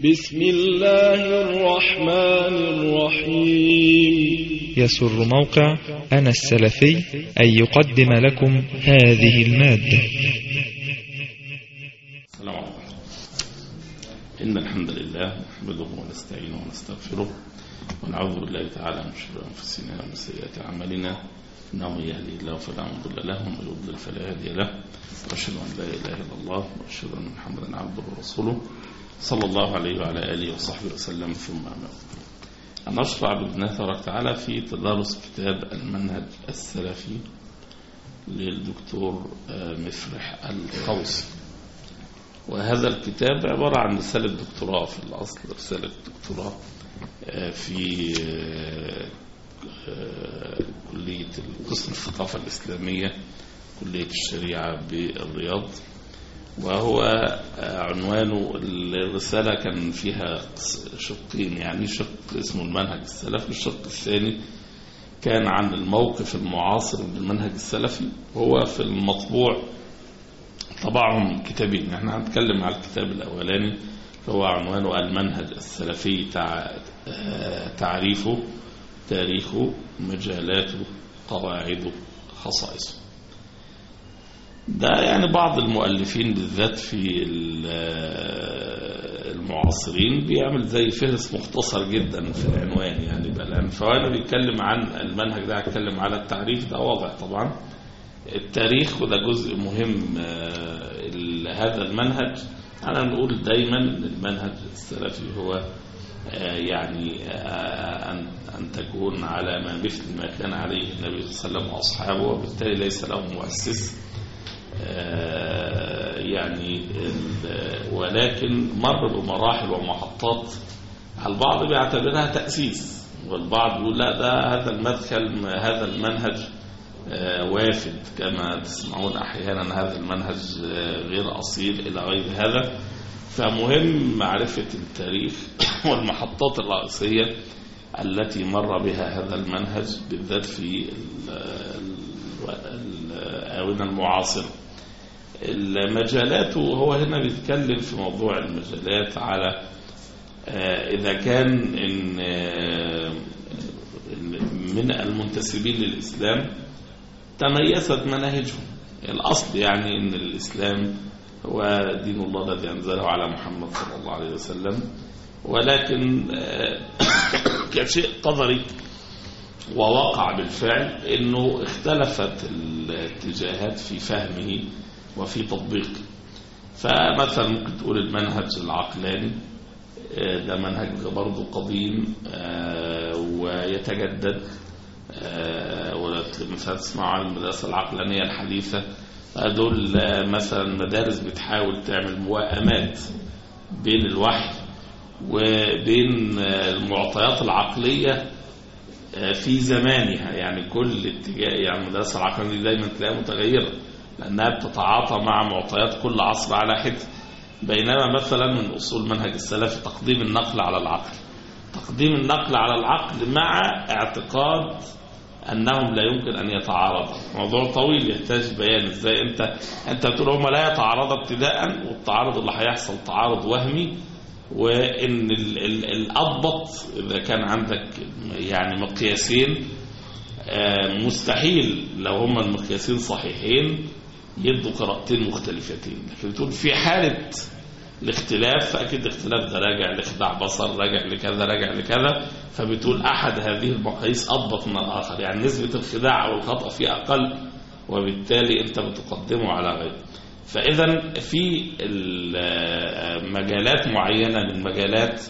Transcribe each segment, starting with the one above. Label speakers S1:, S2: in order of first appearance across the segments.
S1: بسم الله الرحمن الرحيم.
S2: يسر موقع أنا السلفي أن يقدم لكم هذه المادة.
S3: السلام عليكم. إن الحمد لله نحمده ونستعينه ونستغفره ونعوذ بالله تعالى من شرور أنفسنا ومن سيئات أعمالنا، إنه من يهدي الله فلا مضل له ومن يضلل فلا هادي له، وأشهد أن لا إله إلا الله وأشهد أن محمدا عبده ورسوله صلى الله عليه وعلى آله وصحبه وسلم. ثم أما بعد، نشرع بإذن الله تبارك وتعالى في تدارس كتاب المنهج السلفي للدكتور مفرح القوسي. وهذا الكتاب عبارة عن رسالة دكتوراه، في الأصل رسالة دكتوراه في كلية قسم الثقافة الإسلامية كلية الشريعة بالرياض. وهو عنوانه الرسالة كان فيها شقين، يعني شق اسمه المنهج السلفي، الشق الثاني كان عن الموقف المعاصر للمنهج السلفي. هو في المطبوع طبعهم كتابين، احنا هنتكلم على الكتاب الأولاني فهو عنوانه المنهج السلفي، تعريفه، تاريخه، مجالاته، قواعده، خصائصه. ده يعني بعض المؤلفين بالذات في المعاصرين بيعمل زي فهرس مختصر جدا في العنوان، يعني بقى فوانا بيتكلم عن المنهج ده هتكلم على التعريف، ده واضح طبعا التاريخ، وده جزء مهم هذا المنهج. أنا نقول دايما المنهج السلفي هو يعني أن تكون على ما مثل ما كان عليه النبي صلى الله عليه وسلم وأصحابه، وبالتالي ليس له مؤسس يعني، ولكن مر بمراحل ومحطات. البعض بيعتبرها تأسيس، والبعض يقول لا، ده هذا المدخل، هذا المنهج وافد كما تسمعون أحيانا، هذا المنهج غير أصيل إلى غير هذا. فمهم معرفة التاريخ والمحطات الرئيسية التي مر بها هذا المنهج بالذات في الآونة المعاصرة. المجالات، هو هنا بيتكلم في موضوع المجالات على إذا كان من المنتسبين للإسلام تميزت مناهجهم. الأصل يعني أن الإسلام هو دين الله الذي أنزله على محمد صلى الله عليه وسلم، ولكن كشيء قدري وواقع بالفعل أنه اختلفت الاتجاهات في فهمه وفي تطبيقه. فمثلا ممكن تقول المنهج العقلاني ده منهج برضه قديم ويتجدد، مثلا تسمعوا عن المدرسة العقلانية الحديثة، دول مثلا مدارس بتحاول تعمل موائمات بين الوحي وبين المعطيات العقلية في زمانها. يعني كل اتجاه، يعني المدرسة العقلانية دايما تلاقيها متغيرة لأنها بتتعاطى مع معطيات كل عصر على حدة. بينما مثلا من أصول منهج السلف تقديم النقل على العقل، تقديم النقل على العقل مع اعتقاد أنهم لا يمكن أن يتعارضوا. موضوع طويل يحتاج بيان ازاي انت بتقول هما لا يتعارض ابتداء، والتعارض اللي هيحصل تعارض وهمي، وان الأضبط اذا كان عندك يعني مقياسين مستحيل لو هما المقياسين صحيحين يدوا قراءتين مختلفتين. لكن بتقول في حالة الاختلاف، فأكيد الاختلاف ده راجع لخداع بصر، راجع لكذا، راجع لكذا، فبتقول أحد هذه المقاييس أضبط من الآخر، يعني نسبة الخداع أو الخطأ فيه أقل، وبالتالي أنت بتقدمه على غيره. فإذا في مجالات معينة من مجالات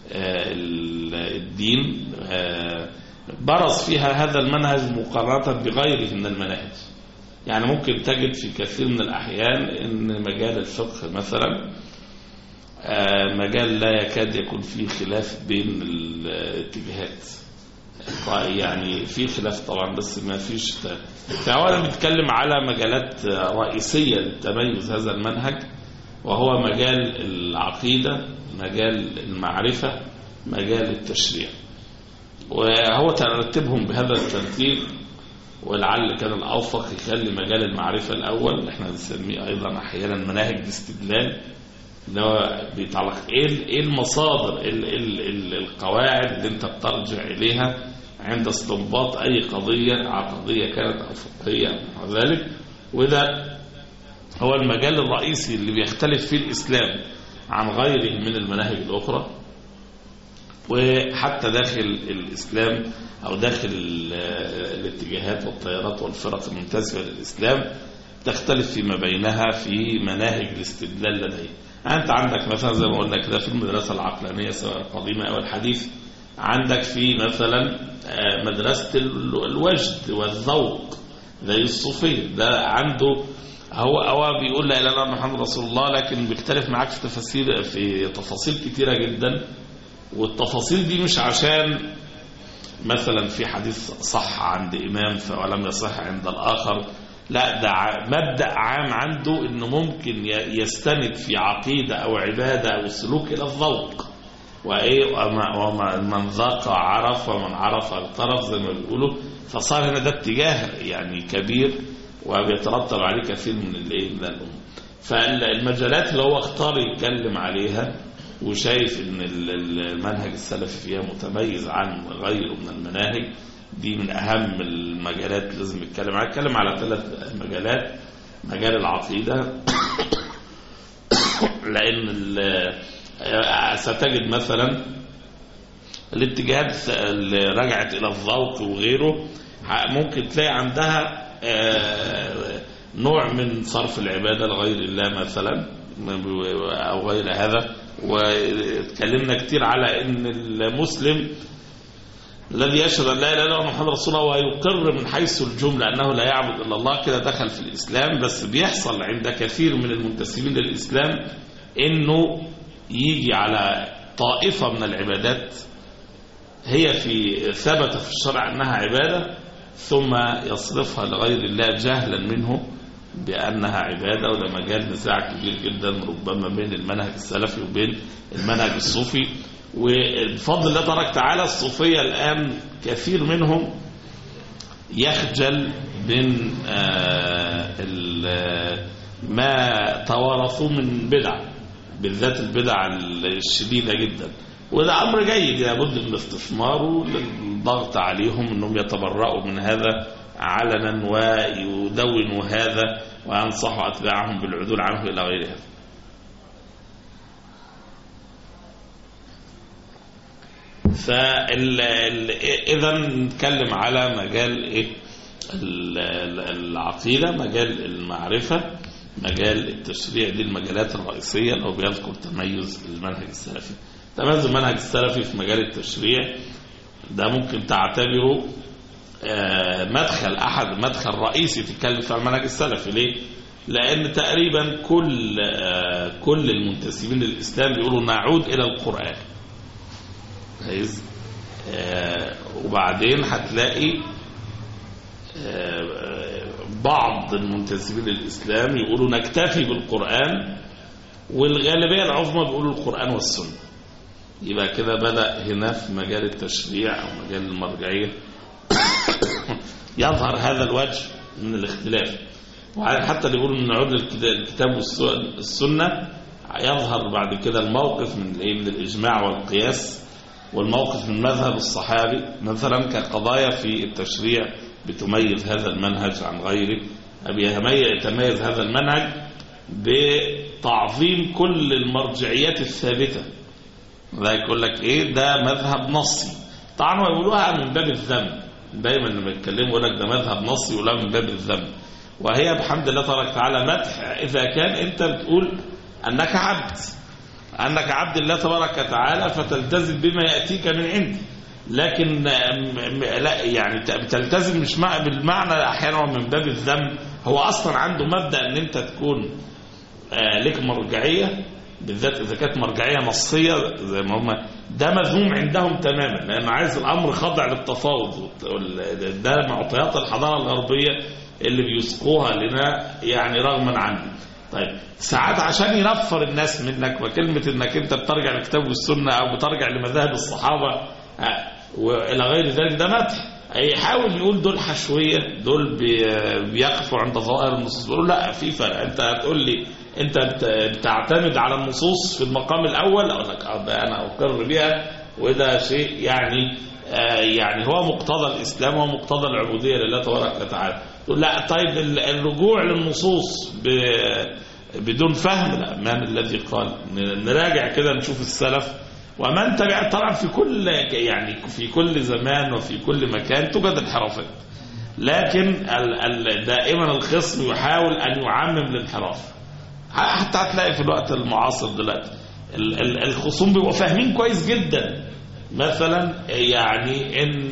S3: الدين برز فيها هذا المنهج مقارنة بغيره من المناهج. يعني ممكن تجد في كثير من الأحيان أن مجال الفقه مثلا مجال لا يكاد يكون فيه خلاف بين الاتجاهات، يعني في خلاف طبعا بس ما فيش. فأولا بنتكلم على مجالات رئيسية للتميز هذا المنهج، وهو مجال العقيدة، مجال المعرفة، مجال التشريع. وهو ترتبهم بهذا الترتيب، ولعل كان الأوفق يخلي مجال المعرفة الأول، احنا بنسميه أيضا أحيانا مناهج الاستدلال، اللي هو بيتعلق ايه المصادر، القواعد اللي انت بترجع اليها عند استنباط اي قضيه عقديه كانت او فقهيه او ذلك. وده هو المجال الرئيسي اللي بيختلف فيه الاسلام عن غيره من المناهج الاخرى. وحتى داخل الاسلام او داخل الاتجاهات والتيارات والفرق المنتسبه للاسلام تختلف فيما بينها في مناهج الاستدلال لديه. أنت عندك مثلا زي ما قلنا كده في المدرسة العقلانية سواء القديمة أو الحديث، عندك في مثلا مدرسة الوجد والذوق زي الصوفية، ده عنده هو بيقول لا إله إلا الله محمد رسول الله، لكن بيختلف معاك في تفاصيل كتيرة جدا. والتفاصيل دي مش عشان مثلا في حديث صح عند إمام ولم يصح عند الآخر، لا، ده مبدأ عام عنده انه ممكن يستند في عقيدة او عبادة او سلوك الى الذوق، ومن ذاق عرف ومن عرف اغترف زي ما بيقولوا. فصار هنا ده اتجاه يعني كبير وبيترتب عليه كثير من الامور. فالمجالات اللي هو اختار يتكلم عليها وشايف ان المنهج السلفي فيها متميز عن غيره من المناهج دي من أهم المجالات اللي لازم نتكلم عليها. نتكلم على 3 مجالات. مجال العقيدة لأن ستجد مثلا الاتجاهات اللي رجعت إلى الذوق وغيره ممكن تلاقي عندها نوع من صرف العبادة لغير الله مثلا أو غير هذا. واتكلمنا كتير على أن المسلم الذي يشهد أن لا إله إلا الله محمد رسول الله ويقر من حيث الجملة أنه لا يعبد إلا الله كده دخل في الإسلام. بس بيحصل عند كثير من المنتسبين للإسلام إنه يجي على طائفة من العبادات هي ثبت في الشرع أنها عبادة ثم يصرفها لغير الله جهلا منه بأنها عبادة. وده مجال نزاع كبير جدا ربما بين المنهج السلفي وبين المنهج الصوفي. وبفضل الله تبارك وتعالى الصوفية الآن كثير منهم يخجل من ما توارثوا من بدع، بالذات البدع الشديدة جدا. وده أمر جيد لابد من الاستثمار والضغط عليهم أنهم يتبرؤوا من هذا علنا ويدونوا هذا وينصحوا أتباعهم بالعدول عنه إلى غير هذا. فإذا نتكلم على مجال العقيدة، مجال المعرفة، مجال التشريع. دي المجالات الرئيسية لو بيذكر تميز المنهج السلفي. تميز المنهج السلفي في مجال التشريع ده ممكن تعتبره مدخل رئيسي تتكلم في المنهج السلفي. ليه؟ لأن تقريبا كل المنتسبين للإسلام بيقولوا نعود إلى القرآن. وبعدين هتلاقي بعض المنتسبين للإسلام يقولوا نكتفي بالقرآن، والغالبية العظمى بيقولوا القرآن والسنة. يبقى كده بدأ هنا في مجال التشريع أو مجال المرجعية يظهر هذا الوجه من الاختلاف. وحتى اللي يقولوا نعود للكتاب والسنة يظهر بعد كده الموقف من الإجماع والقياس، والموقف من مذهب الصحابي مثلا كقضايا في التشريع بتميز هذا المنهج عن غيره. يتميز هذا المنهج بتعظيم كل المرجعيات الثابتة. لا يقول لك ده مذهب نصي، طبعا يقولوها من باب الذم. دايما لما يتكلموا يقول لك ده مذهب نصي يقولها من باب الذم، وهي بحمد الله تبارك وتعالى مدح إذا كان أنت بتقول أنك عبد الله تبارك وتعالى فتلتزم بما يأتيك من عنده. لكن لا يعني تلتزم مش بالمعنى أحيانا من باب الذم. هو أصلا عنده مبدأ أن أنت تكون لك مرجعية، بالذات إذا كانت مرجعية نصية زي ما هم، ده مذموم عندهم تماما، لأنه عايز الأمر خاضع للتفاوض. ده معطيات الحضارة الغربية اللي بيسقوها لنا يعني رغما عنه. طيب ساعات عشان ينفر الناس منك، وكلمة انك انت بترجع للكتاب والسنة او بترجع لمذاهب الصحابة والى غير ذلك، ده مدح. يحاول يقول دول حشوية، دول بيقفوا عند ظواهر النصوص. بيقولوا لا، في فرق. انت هتقول لي انت بتعتمد على النصوص في المقام الاول، اقول لك ده انا اقر بها وده شيء يعني هو مقتضى الاسلام ومقتضى العبوديه لله تبارك وتعالى. تقول لا طيب الرجوع للنصوص بدون فهم، لا. من الذي قال؟ نراجع كده نشوف السلف ومن تبع. طبعا في كل زمان وفي كل مكان توجد انحرافات، لكن دائما الخصم يحاول ان يعمم الانحراف. حتى هتلاقي في الوقت المعاصر دلوقتي الخصوم بيبقوا فاهمين كويس جدا مثلا يعني ان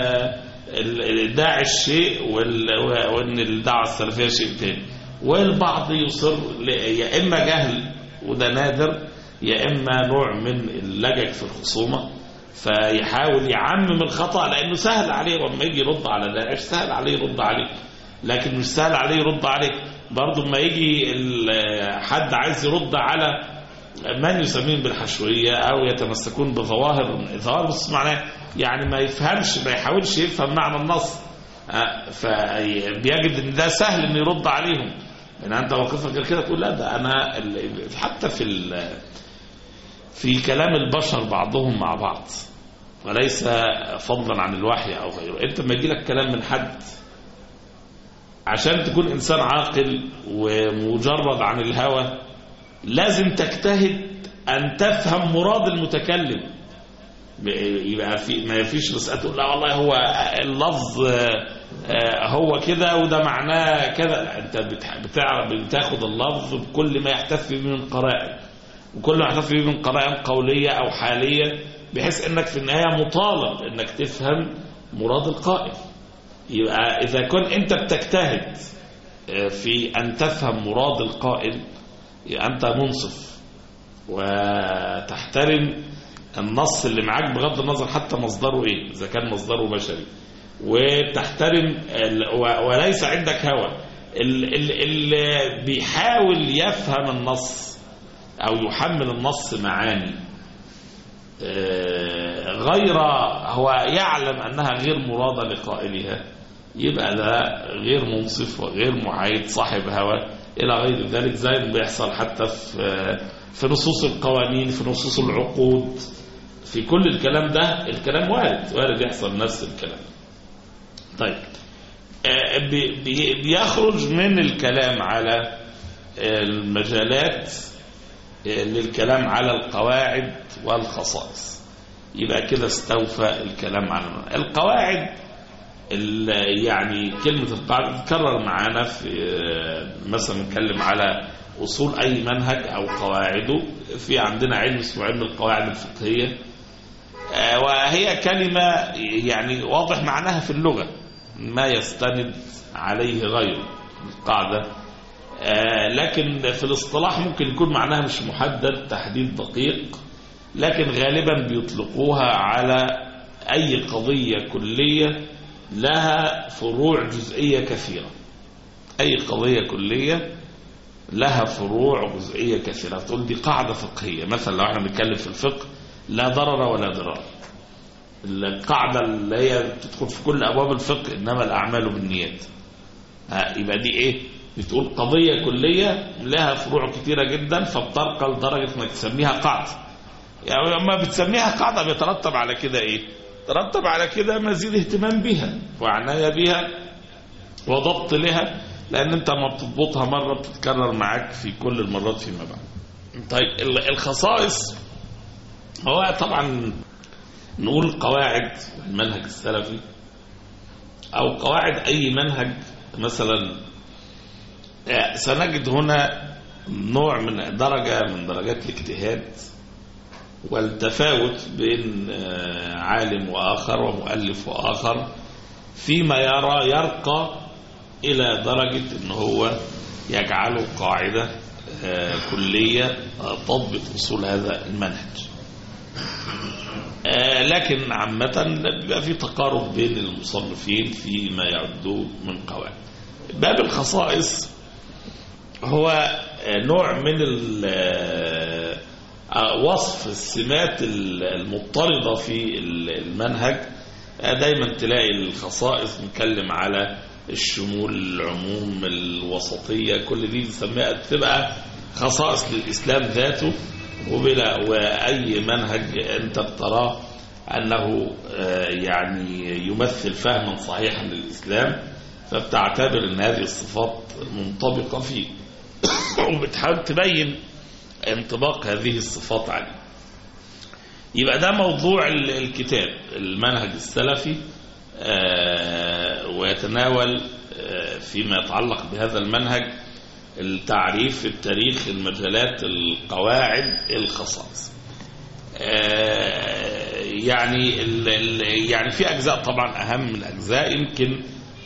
S3: داعش شيء وان الدعوه السلفيه شيء تاني، والبعض يصر يا اما جهل وده نادر، يا اما نوع من اللجج في الخصومه، فيحاول يعمم الخطأ لانه سهل عليه لما يجي يرد على داعش، سهل عليه يرد عليه، لكن مش سهل عليه يرد عليه برضه لما يجي حد عايز يرد على من يسمين بالحشوية أو يتمسكون بظواهر بس معناه يعني ما يفهمش، ما يحاولش يفهم معنى النص، فبيجد ان ده سهل انه يرد عليهم. يعني انت موقفك غير كده تقول لا ده انا حتى في كلام البشر بعضهم مع بعض وليس فضلا عن الوحي او غيره. انت لما يجي لك كلام من حد عشان تكون انسان عاقل ومجرد عن الهوى لازم تجتهد ان تفهم مراد المتكلم. يبقى ما فيش بس تقول لا والله هو اللفظ هو كده وده معناه كذا. انت بتاخد اللفظ بكل ما يحتف به من قرائن، وكل ما يحتف به من قرائن قولية او حالية، بحيث انك في النهاية مطالب انك تفهم مراد القائل. يبقى اذا كنت انت بتجتهد في ان تفهم مراد القائل يبقى انت منصف وتحترم النص اللي معاك بغض النظر حتى مصدره ايه، اذا كان مصدره بشري، وتحترم وليس عندك هوى. اللي بيحاول يفهم النص او يحمل النص معاني غير هو يعلم انها غير مرادة لقائلها، يبقى ده غير منصف وغير محايد، صاحب هوى الى غير ذلك، زي ما بيحصل حتى في نصوص القوانين، في نصوص العقود، في كل الكلام ده. الكلام وارد يحصل نفس الكلام. طيب بيخرج من الكلام على المجالات للكلام على القواعد والخصائص. يبقى كده استوفى الكلام عن القواعد. يعني كلمة القاعدة تتكرر معانا في مثلا نتكلم على أصول أي منهج أو قواعده. في عندنا علم اسمه علم القواعد الفقهية، وهي كلمة يعني واضح معناها في اللغة ما يستند عليه غيره القاعدة، لكن في الاصطلاح ممكن يكون معناها مش محدد تحديد دقيق، لكن غالبا بيطلقوها على أي قضية كلية لها فروع جزئية كثيرة. أي قضية كلية لها فروع جزئية كثيرة، تقول دي قاعدة فقهية. مثلا لو احنا بنتكلم في الفقه لا ضرر ولا ضرار، القاعدة اللي هي تدخل في كل أبواب الفقه إنما الأعمال بالنيات، يبقى دي إيه؟ بتقول قضية كلية لها فروع كثيرة جدا، فبترقى لدرجة انك تسميها قاعدة. يعني لما بتسميها قاعدة بيترتب على كده إيه؟ ترتب على كده مزيد اهتمام بها وعناية بها وضبط لها، لأن أنت ما بتضبطها مرة بتتكرر معاك في كل المرات فيما بعد. طيب الخصائص هو طبعا نقول قواعد المنهج السلفي أو قواعد أي منهج. مثلا سنجد هنا نوع من درجة من درجات الاجتهاد والتفاوت بين عالم وآخر ومؤلف وآخر فيما يرقى إلى درجة أنه هو يجعله قاعدة كلية تضبط أصول هذا المنهج. لكن عامة بيبقى في تقارب بين المصنفين فيما يعدوه من قواعد. باب الخصائص هو نوع من وصف السمات المضطردة في المنهج. دايما تلاقي الخصائص نتكلم على الشمول، العموم، الوسطية، كل دي نسميها تبقى خصائص للإسلام ذاته، وأي منهج أنت بتراه أنه يعني يمثل فهما صحيحا للإسلام، فبتعتبر أن هذه الصفات منطبقة فيه وبتحاول تبين انطباق هذه الصفات عليه. يبقى ده موضوع الكتاب المنهج السلفي، ويتناول فيما يتعلق بهذا المنهج التعريف، التاريخ، المجالات، القواعد، الخصائص. يعني في أجزاء طبعا أهم من الأجزاء، يمكن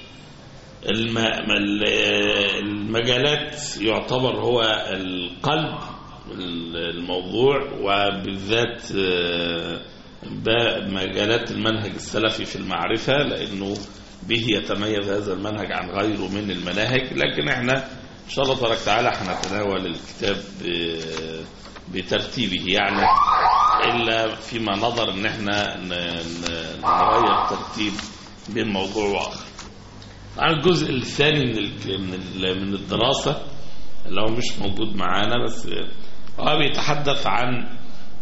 S3: المجالات يعتبر هو القلب الموضوع، وبالذات مجالات المنهج السلفي في المعرفة، لأنه به يتميز هذا المنهج عن غيره من المناهج. لكن احنا إن شاء الله تبارك وتعالى هنتناول الكتاب بترتيبه، يعني إلا فيما نظر إن احنا نغير ترتيب بين موضوع وآخر. على الجزء الثاني من الدراسة اللي هو مش موجود معانا، بس هو بيتحدث عن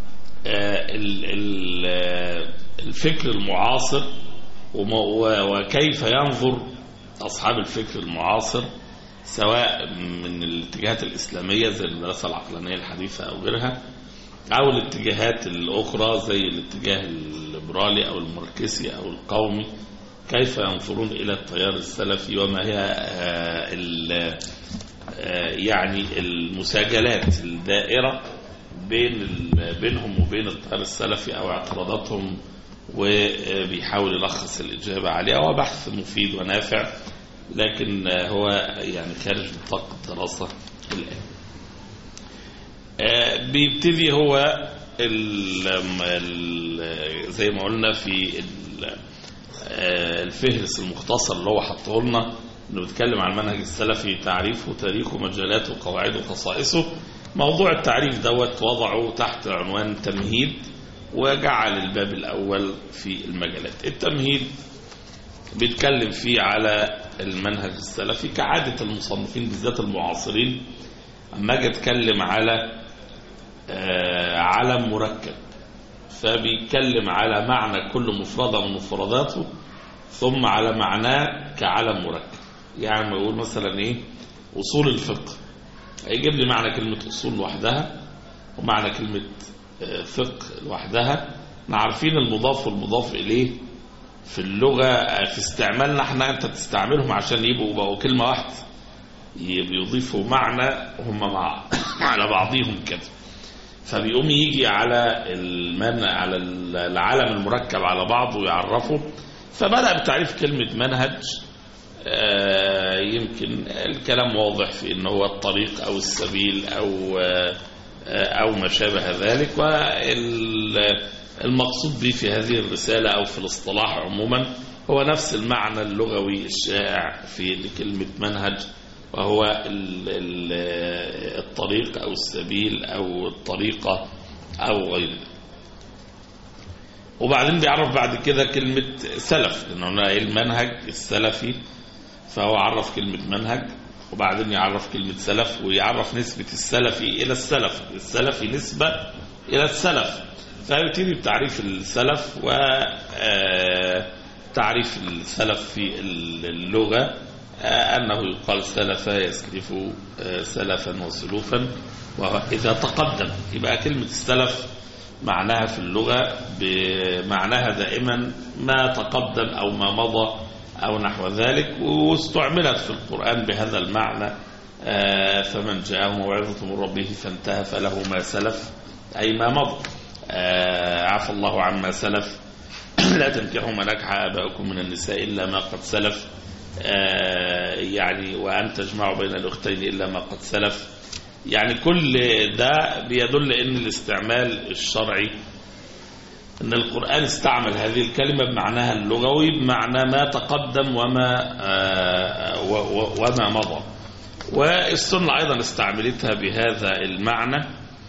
S3: الفكر المعاصر وكيف ينظر أصحاب الفكر المعاصر، سواء من الاتجاهات الإسلامية زي المدرسة العقلانية الحديثة أو غيرها، أو الاتجاهات الأخرى زي الاتجاه الليبرالي أو الماركسي أو القومي، كيف ينظرون إلى التيار السلفي، وما هي يعني المساجلات الدائرة بينهم وبين التيار السلفي أو اعتراضاتهم، وبيحاول يلخص الإجابة عليها. هو بحث مفيد ونافع، لكن هو يعني خارج نطاق الدراسة الآن. بيبتدي هو زي ما قلنا في الفهرس المختصر اللي هو حطه لنا، انه بيتكلم عن المنهج السلفي، تعريفه، تاريخه، مجالاته، قواعده، خصائصه. موضوع التعريف دوت وضعه تحت عنوان تمهيد، وجعل الباب الأول في المجالات. التمهيد بيتكلم فيه على المنهج السلفي كعادة المصنفين بالذات المعاصرين. أما أجي أتكلم على علم مركب، فبيتكلم على معنى كل مفردة من مفرداته، ثم على معناه كعلم مركب. يعني ما يقول مثلا ايه أصول الفقه، هيجيب لي معنى كلمة أصول لوحدها ومعنى كلمة فقه لوحدها. عارفين المضاف والمضاف إليه في اللغة في استعمالنا احنا، انت بتستعملهم عشان بقوا كلمة واحدة، بيضيفوا معنى هم على بعضهم كده. فبيقوم يجي على على العالم المركب على بعضه ويعرفه. فبدأ بتعريف كلمة منهج. يمكن الكلام واضح في انه هو الطريق او السبيل او ما شابه ذلك. والمقصود به في هذه الرسالة او في الاصطلاح عموما هو نفس المعنى اللغوي الشائع في كلمة منهج، وهو الطريق أو السبيل أو الطريقة أو غيره. وبعدين بيعرف بعد كده كلمة سلف، لأنه المنهج السلفي، فهو عرف كلمة منهج، وبعدين يعرف كلمة سلف، ويعرف نسبة السلفي إلى السلف، السلفي نسبة إلى السلف. فيبتدي بتعريف السلف، وتعريف السلف في اللغة أنه يقال سلف يسلف سلفا وسلوفا، وإذا تقدم. يبقى كلمة السلف معناها في اللغة بمعناها دائما ما تقدم أو ما مضى أو نحو ذلك، واستعملت في القرآن بهذا المعنى. فمن جاءه موعظة من ربه فانتهى فله ما سلف، أي ما مضى. عفى الله عما سلف، لا تنكحوا ما نكح آباؤكم من النساء إلا ما قد سلف، يعني وأن تجمعوا بين الأختين إلا ما قد سلف. يعني كل ده بيدل أن الاستعمال الشرعي، أن القرآن استعمل هذه الكلمة بمعناها اللغوي، بمعنى ما تقدم وما مضى. والسنة أيضا استعملتها بهذا المعنى،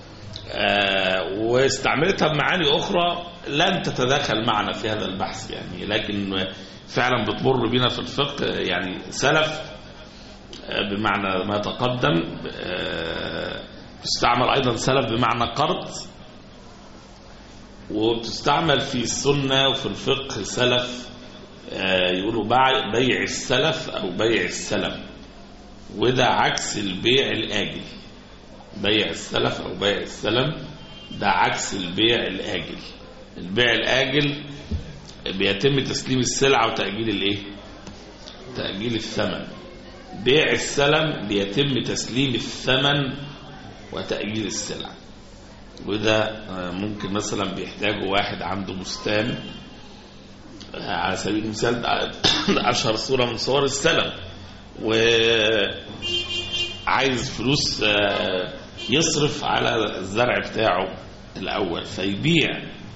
S3: واستعملتها بمعاني أخرى لن تتداخل معنا في هذا البحث يعني، لكن فعلا بتمر بنا في الفقه. يعني سلف بمعنى ما تقدم، تستعمل أيضا سلف بمعنى قرض، وبتستعمل في السنة وفي الفقه سلف، يقولوا بيع السلف أو بيع السلم، وده عكس البيع الآجل. بيع السلف أو بيع السلم ده عكس البيع الآجل. البيع الآجل بيتم تسليم السلعة وتأجيل الايه؟ تأجيل الثمن. بيع السلم بيتم تسليم الثمن وتأجيل السلعة. وده ممكن مثلا بيحتاجه واحد عنده بستان، على سبيل المثال أشهر صورة من صور السلم، وعايز فلوس يصرف على الزرع بتاعه الأول، فيبيع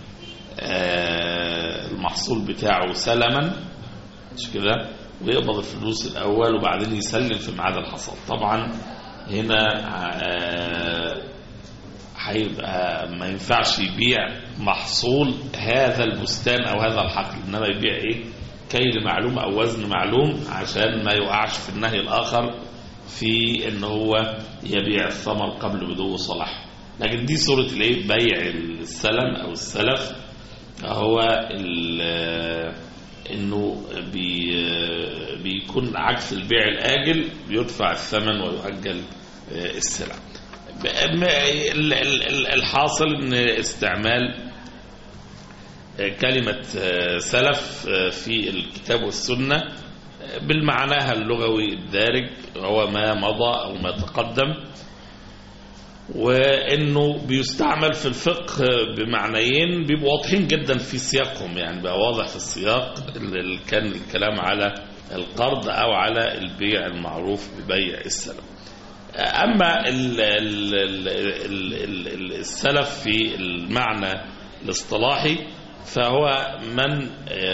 S3: المحصول بتاعه سلما، مش كده، ويقبض الفلوس الأول وبعدين يسلم في ميعاد الحصاد. طبعا هنا هيبقى ما ينفعش يبيع محصول هذا البستان أو هذا الحقل، إنما يبيع إيه؟ كيل معلوم أو وزن معلوم، عشان ما يوقعش في النهي الآخر في إن هو يبيع الثمر قبل بدو صلاح. لكن دي صورة الإيه؟ بيع السلم أو السلف، هو إنه بيكون عكس البيع الآجل، بيدفع الثمن ويؤجل السلع. الحاصل إن استعمال كلمة سلف في الكتاب والسنة بالمعناها اللغوي الدارج هو ما مضى أو ما تقدم، وإنه بيستعمل في الفقه بمعنيين بيبقوا واضحين جدا في سياقهم، يعني بقى واضح في السياق اللي كان الكلام على القرض أو على البيع المعروف ببيع السلم. أما السلف في المعنى الاصطلاحي فهو من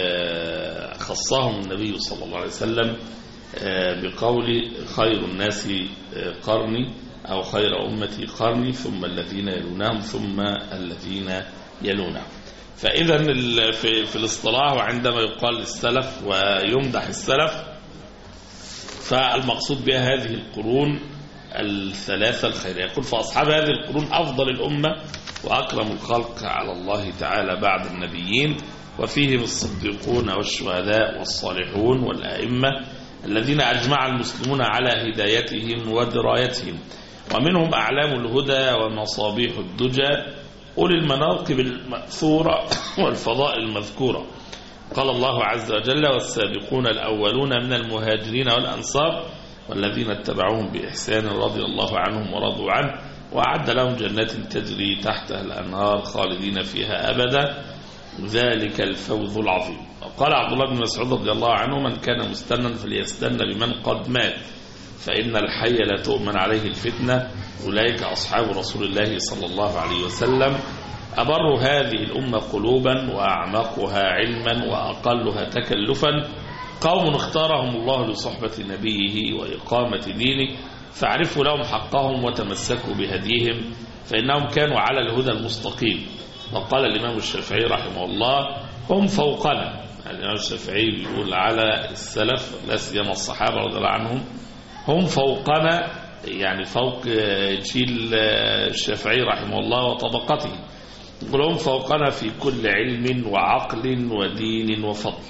S3: خصهم النبي صلى الله عليه وسلم بقول خير الناس قرني أو خير أمتي قرني ثم الذين يلونهم ثم الذين يلونهم. فإذا في الاصطلاح وعندما يقال السلف ويمدح السلف فالمقصود بها هذه القرون الثلاثة الخيرية. يقول فأصحاب هذه القرون أفضل الأمة وأكرم الخلق على الله تعالى بعد النبيين، وفيهم الصديقون والشهداء والصالحون والأئمة الذين أجمع المسلمون على هدايتهم ودرايتهم، ومنهم أعلام الهدى ومصابيح الدجى أولي المناقب المأثورة والفضائل المذكورة. قال الله عز وجل والسابقون الأولون من المهاجرين والأنصار والذين اتبعوهم بإحسان رضي الله عنهم ورضوا عنه وأعد لهم جنات تجري تحتها الأنهار خالدين فيها أبدا ذلك الفوز العظيم. وقال عبد الله بن مسعود رضي الله عنه من كان مستنا فليستن بمن قد مات فإن الحي لا تؤمن عليه الفتنة أولئك أصحاب رسول الله صلى الله عليه وسلم أبر هذه الأمة قلوبا وأعمقها علما وأقلها تكلفا قوم اختارهم الله لصحبة نبيه وإقامة دينه فاعرفوا لهم حقهم وتمسكوا بهديهم فإنهم كانوا على الهدى المستقيم. وقال الإمام الشافعي رحمه الله هم فوقنا. الإمام الشافعي بيقول على السلف لا سيما الصحابة رضي الله عنهم هم فوقنا، يعني فوق جيل الشافعي رحمه الله وطبقته، يقول هم فوقنا في كل علم وعقل ودين وفضل،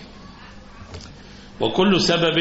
S3: وكل سبب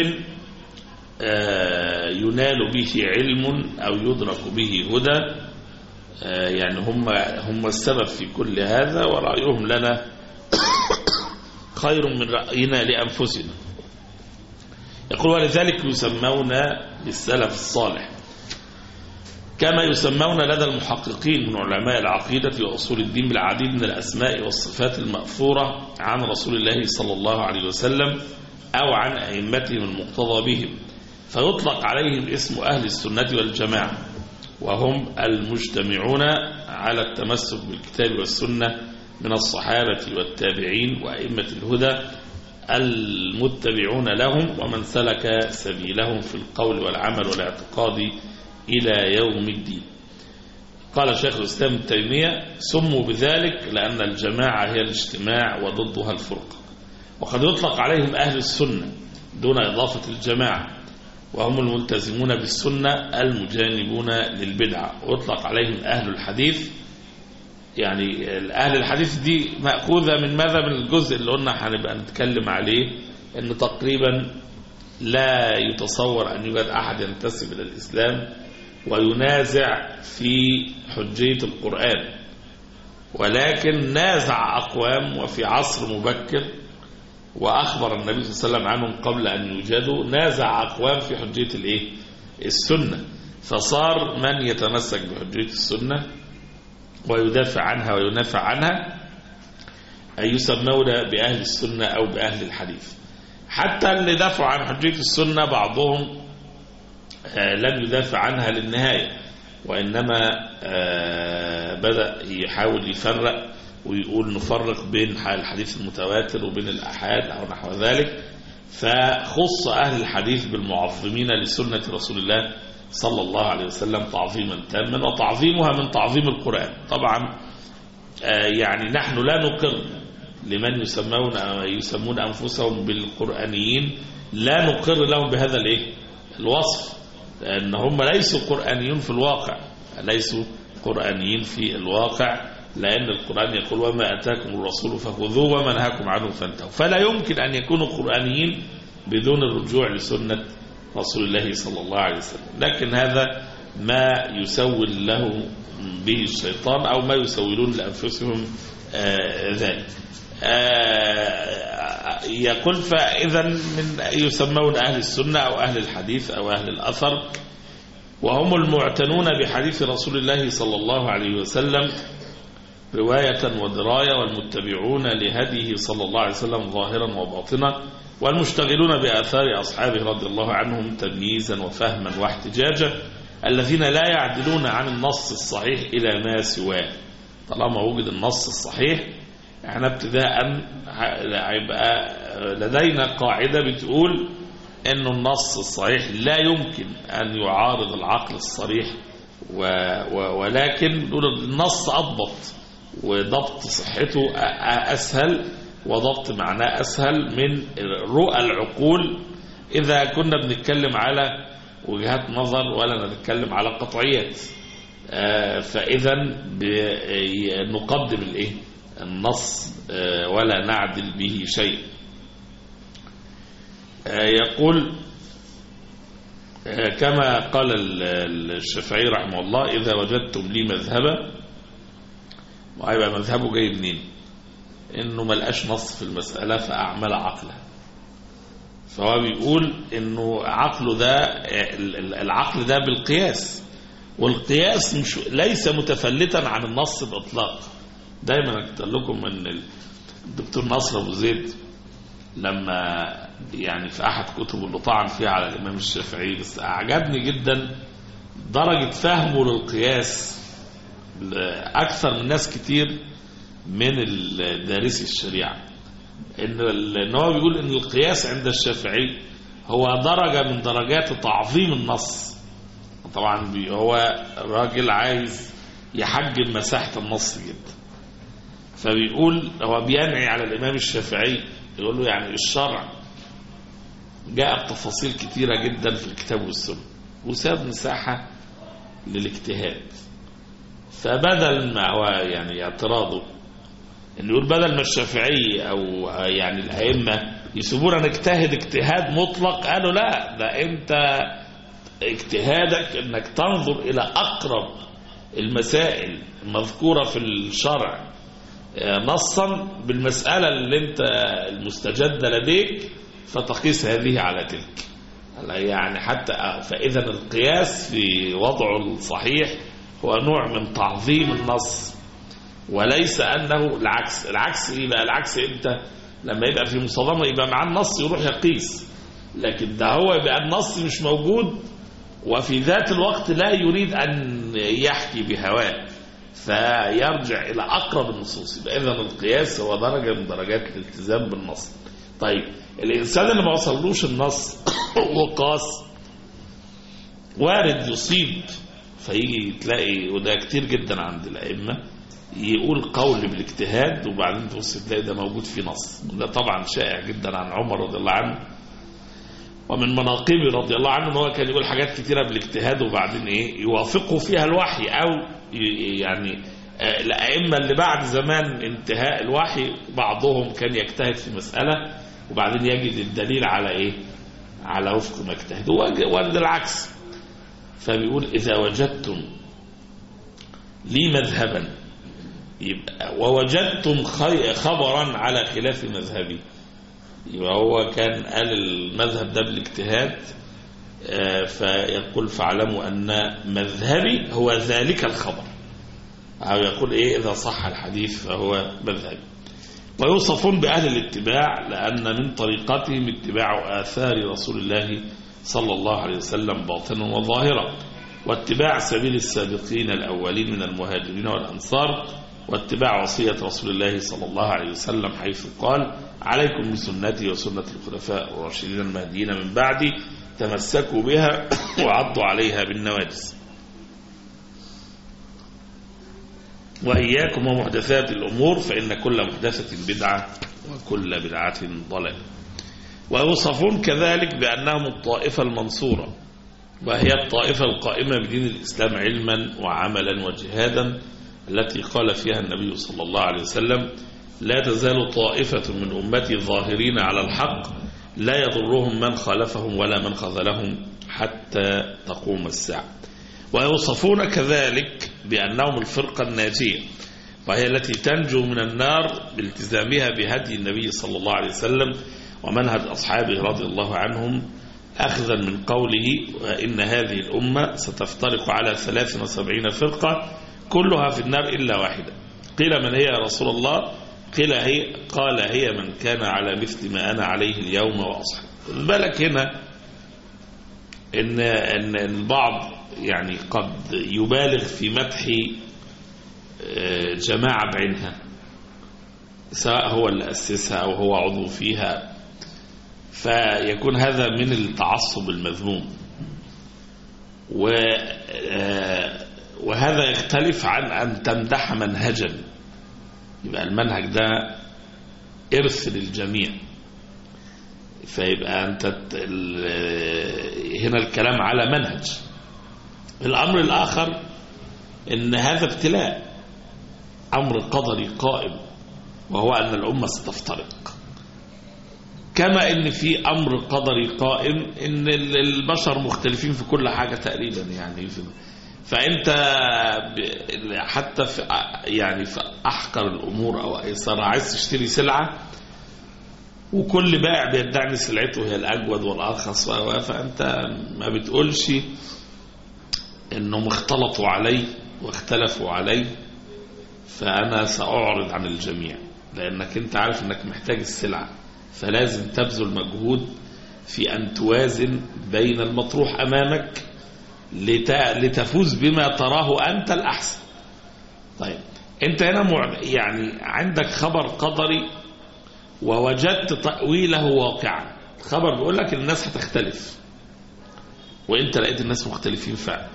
S3: ينال به علم أو يدرك به هدى، يعني هم السبب في كل هذا ورأيهم لنا خير من رأينا لأنفسنا. يقول ولذلك يسمون بالسلف الصالح كما يسمون لدى المحققين من علماء العقيدة وأصول الدين بالعديد من الأسماء والصفات المأثورة عن رسول الله صلى الله عليه وسلم أو عن أئمتهم المقتضى بهم، فيطلق عليهم اسم أهل السنة والجماعة، وهم المجتمعون على التمسك بالكتاب والسنة من الصحابة والتابعين وأئمة الهدى المتبعون لهم ومن سلك سبيلهم في القول والعمل والاعتقاد إلى يوم الدين. قال شيخ الإسلام ابن تيمية سموا بذلك لأن الجماعة هي الاجتماع وضدها الفرقة، وقد يطلق عليهم أهل السنة دون إضافة الجماعة، وهم الملتزمون بالسنة المجانبون للبدعة، ويطلق عليهم أهل الحديث. يعني أهل الحديث دي مأخوذة من ماذا؟ من الجزء اللي قلنا هنبقى نتكلم عليه، إن تقريبا لا يتصور أن يوجد أحد ينتسب إلى الإسلام وينازع في حجية القرآن، ولكن نازع أقوام وفي عصر مبكر، وأخبر النبي صلى الله عليه وسلم عنهم قبل أن يوجدوا، نازع أقوام في حجية السنة. فصار من يتمسك بحجية السنة ويدافع عنها وينافع عنها أي يسمون بأهل السنة أو بأهل الحديث. حتى اللي دافعوا عن حجية السنة بعضهم لم يدافع عنها للنهاية، وإنما بدأ يحاول يفرق ويقول نفرق بين الحديث المتواتر وبين الأحاد أو نحو ذلك. فخص أهل الحديث بالمعظمين لسنة رسول الله صلى الله عليه وسلم تعظيما تاما، وتعظيمها من تعظيم القرآن. طبعا يعني نحن لا نقر لمن يسمون أنفسهم بالقرآنيين، لا نقر لهم بهذا الوصف، لأن هم ليسوا قرآنيين في الواقع، ليسوا قرآنيين في الواقع، لأن القرآن يقول وما أتاكم الرسول فخذوه وما نهاكم عنه فانتهوا. فلا يمكن أن يكونوا قرآنيين بدون الرجوع لسنة رسول الله صلى الله عليه وسلم. لكن هذا ما يسول له به الشيطان، أو ما يسولون لأنفسهم ذلك. يقول فإذا من يسمون أهل السنة أو أهل الحديث أو أهل الأثر، وهم المعتنون بحديث رسول الله صلى الله عليه وسلم رواية ودراية، والمتبعون لهديه صلى الله عليه وسلم ظاهرا وباطنا، والمشتغلون بآثار أصحابه رضي الله عنهم تمييزا وفهما واحتجاجا، الذين لا يعدلون عن النص الصحيح إلى ما سواه. طالما وجد النص الصحيح، احنا ابتداء هيبقى لدينا قاعدة بتقول ان النص الصحيح لا يمكن ان يعارض العقل الصريح، ولكن النص أضبط، وضبط صحته أسهل، وضبط معناه أسهل من رؤى العقول إذا كنا بنتكلم على وجهات نظر ولا نتكلم على قطعيات. فإذا نقدم النص ولا نعدل به شيء. يقول كما قال الشافعي رحمه الله إذا وجدتم لي مذهبا، وهيبقى مذهبه جاي منين؟ إنه ملقاش نص في المسألة فأعمل عقله. فهو بيقول إنه عقله ده، العقل ده بالقياس، والقياس ليس متفلتا عن النص بإطلاق. دايما قلت لكم إن الدكتور نصر أبو زيد لما يعني في أحد كتبه اللي طعن فيها على الإمام الشافعي، بس أعجبني جدا درجة فهمه للقياس أكثر من ناس كتير من دارسي الشريعة. إن هو بيقول إن القياس عند الشافعي هو درجة من درجات تعظيم النص. طبعا هو راجل عايز يحجم مساحة النص جدا، فبيقول هو بينعي على الإمام الشافعي، يقول له يعني الشرع جاء بتفاصيل كتيرة جدا في الكتاب والسنة، وساب مساحة للاجتهاد. فبدل ما هو يعني اعتراضه انه يقول بدل ما الشافعي او يعني الائمه يسيبونا نجتهد اجتهاد مطلق، قالوا لا، ده انت اجتهادك انك تنظر الى اقرب المسائل المذكوره في الشرع نصا بالمساله اللي انت المستجده لديك، فتقيس هذه على تلك. يعني حتى فاذا القياس في وضعه الصحيح هو نوع من تعظيم النص، وليس أنه العكس إيه بقى؟ العكس إمتى؟ لما يبقى في مصادمة يبقى مع النص يروح يقيس، لكن ده هو يبقى النص مش موجود وفي ذات الوقت لا يريد أن يحكي بهواه، فيرجع إلى أقرب النصوص. يبقى إذن القياس هو درجة من درجات الالتزام بالنص. طيب الإنسان اللي ما وصلوش النص وقاس وارد يصيب، فيجي تلاقي، وده كتير جدا عند الأئمة، يقول قول بالاجتهاد وبعدين تبص تلاقي ده موجود في نص. وده طبعا شائع جدا عن عمر رضي الله عنه، ومن مناقبه رضي الله عنه ان هو كان يقول حاجات كتيرة بالاجتهاد وبعدين يوافقه فيها الوحي، او يعني الأئمة اللي بعد زمان انتهاء الوحي بعضهم كان يجتهد في مسألة وبعدين يجد الدليل على وفق ما اجتهد، والعكس. فبيقول إذا وجدتم لي مذهبا ووجدتم خبرا على خلاف مذهبي، يبقى هو كان قال المذهب ده بالاجتهاد، فيقول فاعلموا أن مذهبي هو ذلك الخبر، أو يقول إذا صح الحديث فهو مذهبي. ويوصفون بأهل الاتباع لأن من طريقتهم اتباع آثار رسول الله صلى الله عليه وسلم باطنا وظاهرا، واتباع سبيل السابقين الأولين من المهاجرين والأنصار، واتباع وصية رسول الله صلى الله عليه وسلم حيث قال عليكم بسنتي وسنة الخلفاء الراشدين المهديين من بعدي تمسكوا بها وعضوا عليها بالنواجذ، وإياكم ومحدثات الأمور فإن كل محدثة بدعة وكل بدعة ضلالة. ويوصفون كذلك بأنهم الطائفة المنصورة، وهي الطائفة القائمة بدين الإسلام علما وعملا وجهادا، التي قال فيها النبي صلى الله عليه وسلم لا تزال طائفة من أمتي ظاهرين على الحق لا يضرهم من خالفهم ولا من خذلهم حتى تقوم الساعة. ويوصفون كذلك بأنهم الفرقة الناجية، وهي التي تنجو من النار بالتزامها بهدي النبي صلى الله عليه وسلم ومنهج أصحابه رضي الله عنهم، أخذا من قوله إن هذه الأمة ستفترق على 73 فرقة كلها في النار إلا واحدة. قيل من هي يا رسول الله؟ قال هي من كان على مثل ما أنا عليه اليوم وأصحابي. بالك هنا إن البعض يعني قد يبالغ في مدح جماعة بعينها، سواء هو اللي أسسها أو هو عضو فيها، فيكون هذا من التعصب المذموم. وهذا يختلف عن أن تمدح منهجا، يبقى المنهج ده إرث للجميع، فيبقى أنت هنا الكلام على منهج. الأمر الآخر إن هذا ابتلاء، أمر قدري قائم، وهو أن الأمة ستفترق، كما إن في أمر قدري قائم إن البشر مختلفين في كل حاجة تقريبا، يعني فأنت حتى في أحقر الأمور أو أيسر عايز تشتري سلعة وكل بائع بيدعي سلعته هي الأجود والأرخص، فأنت ما بتقولش إنهم اختلطوا علي واختلفوا علي فأنا سأعرض عن الجميع، لأنك أنت عارف أنك محتاج السلعة، فلازم تبذل مجهود في أن توازن بين المطروح أمامك لتفوز بما تراه أنت الأحسن. طيب أنت هنا يعني عندك خبر قدري ووجدت تأويله واقعا، الخبر بيقول لك الناس هتختلف وأنت لقيت الناس مختلفين فعلا،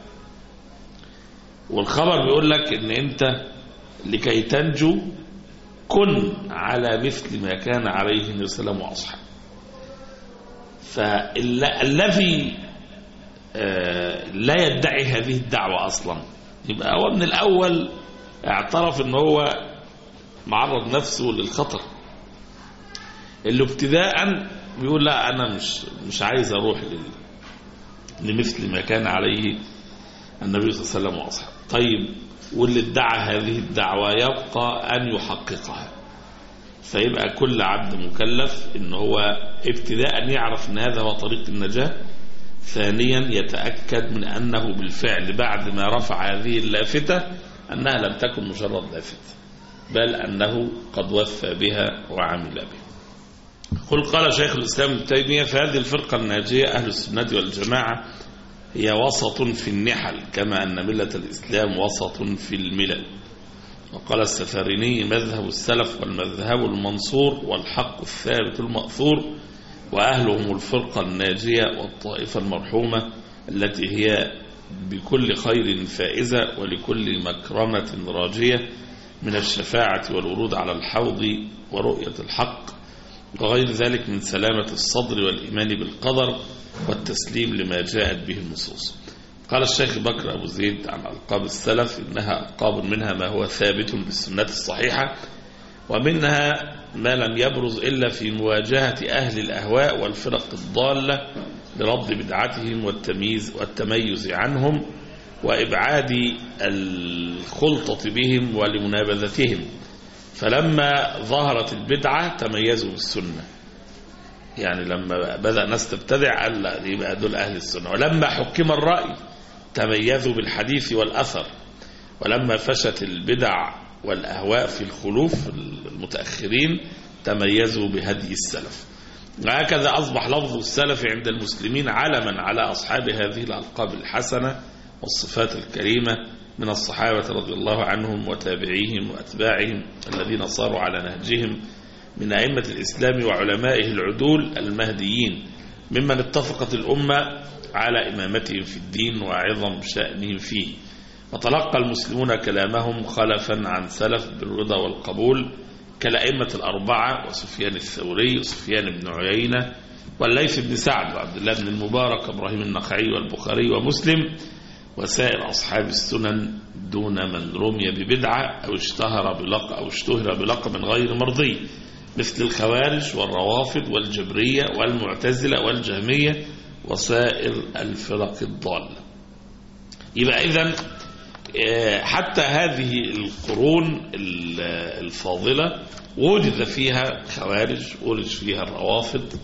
S3: والخبر بيقول لك أن أنت لكي تنجو كن على مثل ما كان عليه النبي صلى الله عليه وسلم وأصحابه. فالذي لا يدعي هذه الدعوة أصلا يبقى هو من الأول اعترف أنه هو معرض نفسه للخطر، اللي ابتداء بيقول لا أنا مش عايز أروح لمثل ما كان عليه النبي صلى الله عليه وسلم وأصحابه. طيب واللي ادعى هذه الدعوة يبقى أن يحققها، فيبقى كل عبد مكلف إن هو ابتداء يعرف أن هذا هو طريق النجاة، ثانيا يتأكد من أنه بالفعل بعد ما رفع هذه اللافتة أنها لم تكن مجرد لافتة، بل أنه قد وفى بها وعمل بها. قال شيخ الإسلام ابن تيمية فهذه الفرقة الناجية أهل السنة والجماعة هي وسط في النحل، كما أن ملة الإسلام وسط في الملل. وقال السفاريني مذهب السلف والمذهب المنصور والحق الثابت المأثور، وأهلهم الفرقة الناجية والطائفة المرحومة التي هي بكل خير فائزة ولكل مكرمة راجية من الشفاعة والورود على الحوض ورؤية الحق وغير ذلك من سلامة الصدر والإيمان بالقدر والتسليم لما جاءت به النصوص. قال الشيخ بكر أبو زيد عن ألقاب السلف: إنها ألقاب منها ما هو ثابت بالسنة الصحيحة، ومنها ما لم يبرز إلا في مواجهة أهل الأهواء والفرق الضالة لرد بدعتهم والتميز عنهم وإبعاد الخلطة بهم ولمنابذتهم. فلما ظهرت البدعة تميزوا بالسنة، يعني لما بدأ ناس تبتدع قال لا يبقى دول أهل السنة. ولما حكم الرأي تميزوا بالحديث والأثر. ولما فشت البدع والأهواء في الخلوف المتأخرين تميزوا بهدي السلف. وهكذا أصبح لفظ السلف عند المسلمين علما على أصحاب هذه الألقاب الحسنة والصفات الكريمة من الصحابة رضي الله عنهم وتابعيهم وأتباعهم الذين صاروا على نهجهم من أئمة الإسلام وعلمائه العدول المهديين، ممن اتفقت الأمة على إمامتهم في الدين وعظم شأنهم فيه. وتلقى المسلمون كلامهم خلفا عن سلف بالرضا والقبول كالأئمة الأربعة وسفيان الثوري وسفيان بن عيينة والليث بن سعد وعبد الله بن المبارك وإبراهيم النخعي والبخاري ومسلم وسائر أصحاب السنن، دون من رمي ببدعة أو اشتهر بلقب غير مرضي، مثل الخوارج والروافض والجبرية والمعتزلة والجهمية وسائر الفرق الضالة. يبقى إذن حتى هذه القرون الفاضلة وجد فيها خوارج، وجد فيها الروافض،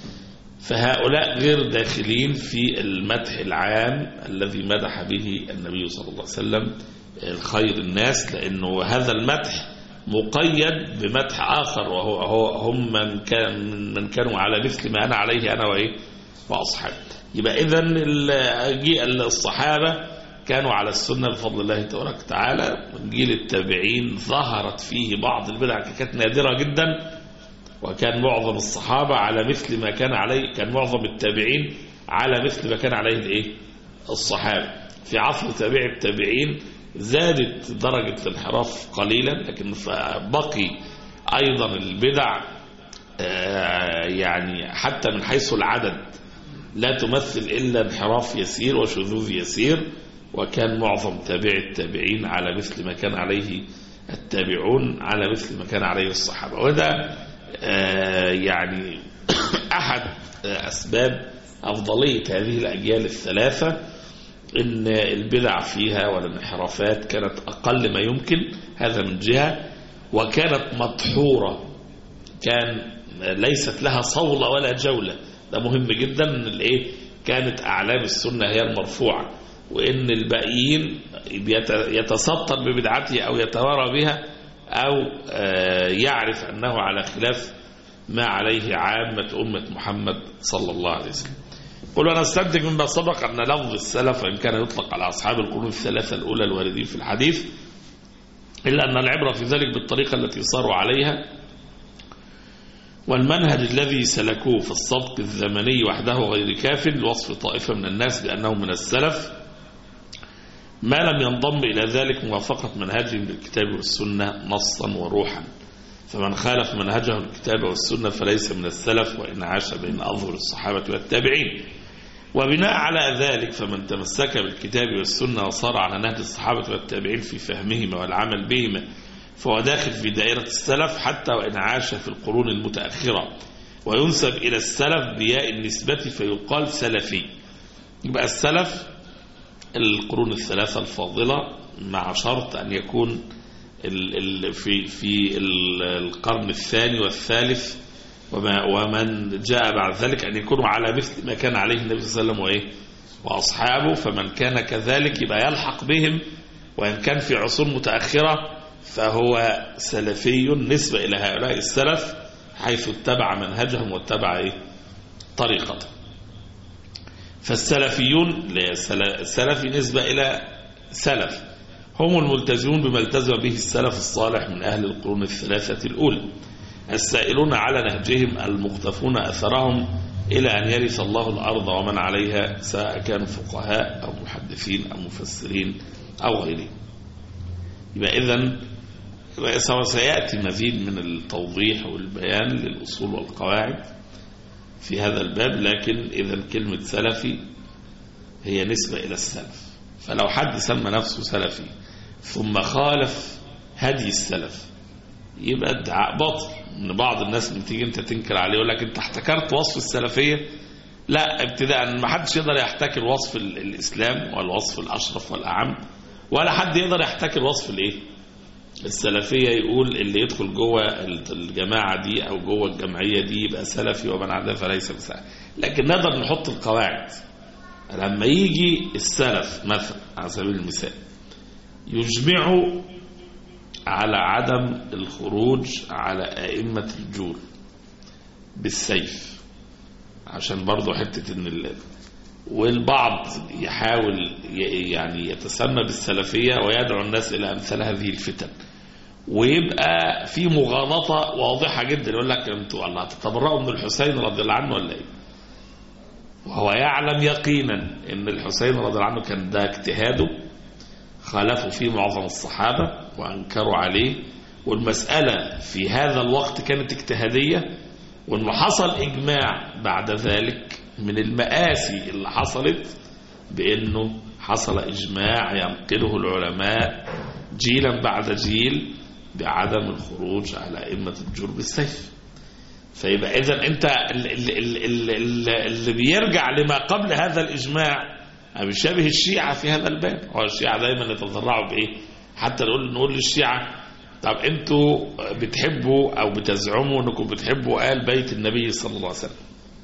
S3: فهؤلاء غير داخلين في المدح العام الذي مدح به النبي صلى الله عليه وسلم خير الناس، لأنه هذا المدح مقيد بمدح آخر، وهو هم من كانوا على مثل ما أنا عليه أنا وأصحابي. يبقى إذن الصحابة كانوا على السنة بفضل الله تبارك وتعالى. جيل التابعين ظهرت فيه بعض البدع كانت نادرة جدا، وكان معظم الصحابة على مثل ما كان عليه، كان معظم التابعين على مثل ما كان عليه الصحابة. في عصر تابع التابعين زادت درجة الانحراف قليلا، لكن بقي أيضا البدع يعني حتى من حيث العدد لا تمثل إلا انحراف يسير وشذوذ يسير، وكان معظم تابع التابعين على مثل ما كان عليه التابعون، على مثل ما كان عليه الصحابة. وده يعني أحد أسباب أفضلية هذه الأجيال الثلاثة، إن البدع فيها والانحرافات كانت أقل ما يمكن، هذا من جهة، وكانت مدحورة، كان ليست لها صولة ولا جولة. ده مهم جدا، إن كانت أعلام السنة هي المرفوعة، وإن الباقيين يتسطر ببدعته أو يتوارى بها أو يعرف أنه على خلاف ما عليه عامة أمة محمد صلى الله عليه وسلم. قلنا نستنتج مما سبق أن لفظ السلف وإن كان يطلق على أصحاب القرون الثلاثة الأولى الواردين في الحديث، إلا أن العبرة في ذلك بالطريقة التي صاروا عليها والمنهج الذي سلكوه، في السبق الزمني وحده غير كاف لوصف طائفة من الناس بأنهم من السلف، ما لم ينضم إلى ذلك موافقة منهجهم بالكتاب والسنة نصا وروحا. فمن خالف منهجه الكتاب والسنة فليس من السلف، وإن عاش بين أظهر الصحابة والتابعين. وبناء على ذلك فمن تمسك بالكتاب والسنة وصار على نهج الصحابة والتابعين في فهمهما والعمل بهما فهو داخل في دائرة السلف، حتى وإن عاش في القرون المتأخرة، وينسب إلى السلف بياء النسبة فيقال سلفي. يبقى السلف القرون الثلاثة الفاضلة، مع شرط أن يكون في القرن الثاني والثالث ومن جاء بعد ذلك أن يكونوا على مثل ما كان عليه النبي صلى الله عليه وسلم وأصحابه. فمن كان كذلك يبقى يلحق بهم، وإن كان في عصور متأخرة فهو سلفي نسبة إلى هؤلاء السلف، حيث اتبع منهجهم واتبع طريقتهم. فالسلفيون السلفي نسبة إلى سلف هم الملتزمون بما التزم به السلف الصالح من أهل القرون الثلاثة الأولى، السائلون على نهجهم المقتفون أثرهم إلى أن يرث الله الأرض ومن عليها، سواء كانوا فقهاء أو محدثين أو مفسرين أو غيرهم. يبقى إذن سيأتي مزيد من التوضيح والبيان للأصول والقواعد في هذا الباب. لكن إذا كلمة سلفي هي نسبة إلى السلف، فلو حد سمى نفسه سلفي ثم خالف هدي السلف يبقى ادعاء باطل. ان بعض الناس من تيجي انت تنكر عليه يقول لك انت احتكرت وصف السلفية. لا، ابتداء ما حدش يقدر يحتكر وصف الإسلام والوصف الأشرف والأعم، ولا حد يقدر يحتكر وصف الايه السلفية يقول اللي يدخل جوه الجماعة دي أو جوه الجمعية دي يبقى سلفي ومن عداه فليس بسلفي. لكن نقدر نحط القواعد. لما يجي السلف مثلا على سبيل المثال يجمعوا على عدم الخروج على أئمة الجور بالسيف، عشان برضو حتة ان والبعض يحاول يعني يتسمى بالسلفية ويدعو الناس إلى أمثال هذه الفتن، ويبقى في مغالطة واضحة جدا. يقول لك انتوا الله تتبرؤوا من الحسين رضي الله عنه ولا ايه؟ وهو يعلم يقينا ان الحسين رضي الله عنه كان ده اجتهاده، خالفوا فيه معظم الصحابة وأنكروا عليه، والمسألة في هذا الوقت كانت اجتهادية، وانه حصل إجماع بعد ذلك من المآسي اللي حصلت بأنه حصل إجماع ينقله العلماء جيلا بعد جيل بعدم الخروج على أئمة الجور بالسيف. فيبقى إذن أنت اللي بيرجع لما قبل هذا الإجماع بيشابه الشيعة في هذا الباب. هو الشيعة دايما يتذرعوا بإيه؟ حتى نقول للشيعة طب أنتوا بتحبوا أو بتزعموا أنكم بتحبوا آل بيت النبي صلى الله عليه وسلم،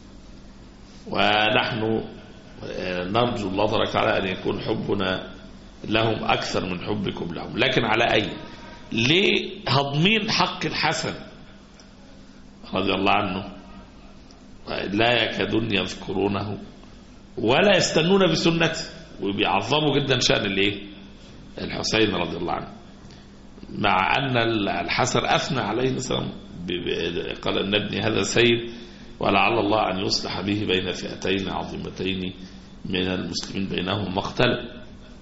S3: ونحن نرجو الله تبارك وتعالى أن يكون حبنا لهم أكثر من حبكم لهم. لكن على أي ليه هضمين حق الحسن رضي الله عنه لا يكادون يذكرونه ولا يستنون بسنته، وبيعظموا جدا شأن الايه الحسين رضي الله عنه، مع أن الحسن أثنى عليه السلام قال أن ابني هذا سيد ولعل الله أن يصلح به بين فئتين عظيمتين من المسلمين بينهم مقتل.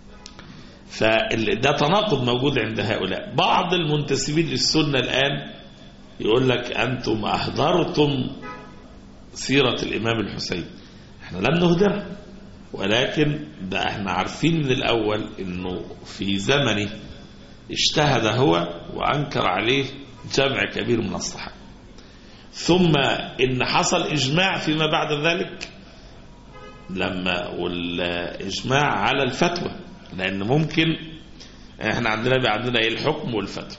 S3: فده تناقض موجود عند هؤلاء. بعض المنتسبين للسنة الآن يقول لك أنتم أهدرتم سيرة الإمام الحسين. احنا لم نهدرها، ولكن ده احنا عارفين من الأول أنه في زمنه اجتهد هو وأنكر عليه جمع كبير من الصحابة، ثم إن حصل إجماع فيما بعد ذلك لما والإجماع على الفتوى، لأن ممكن احنا عندنا ايه الحكم والفتوى.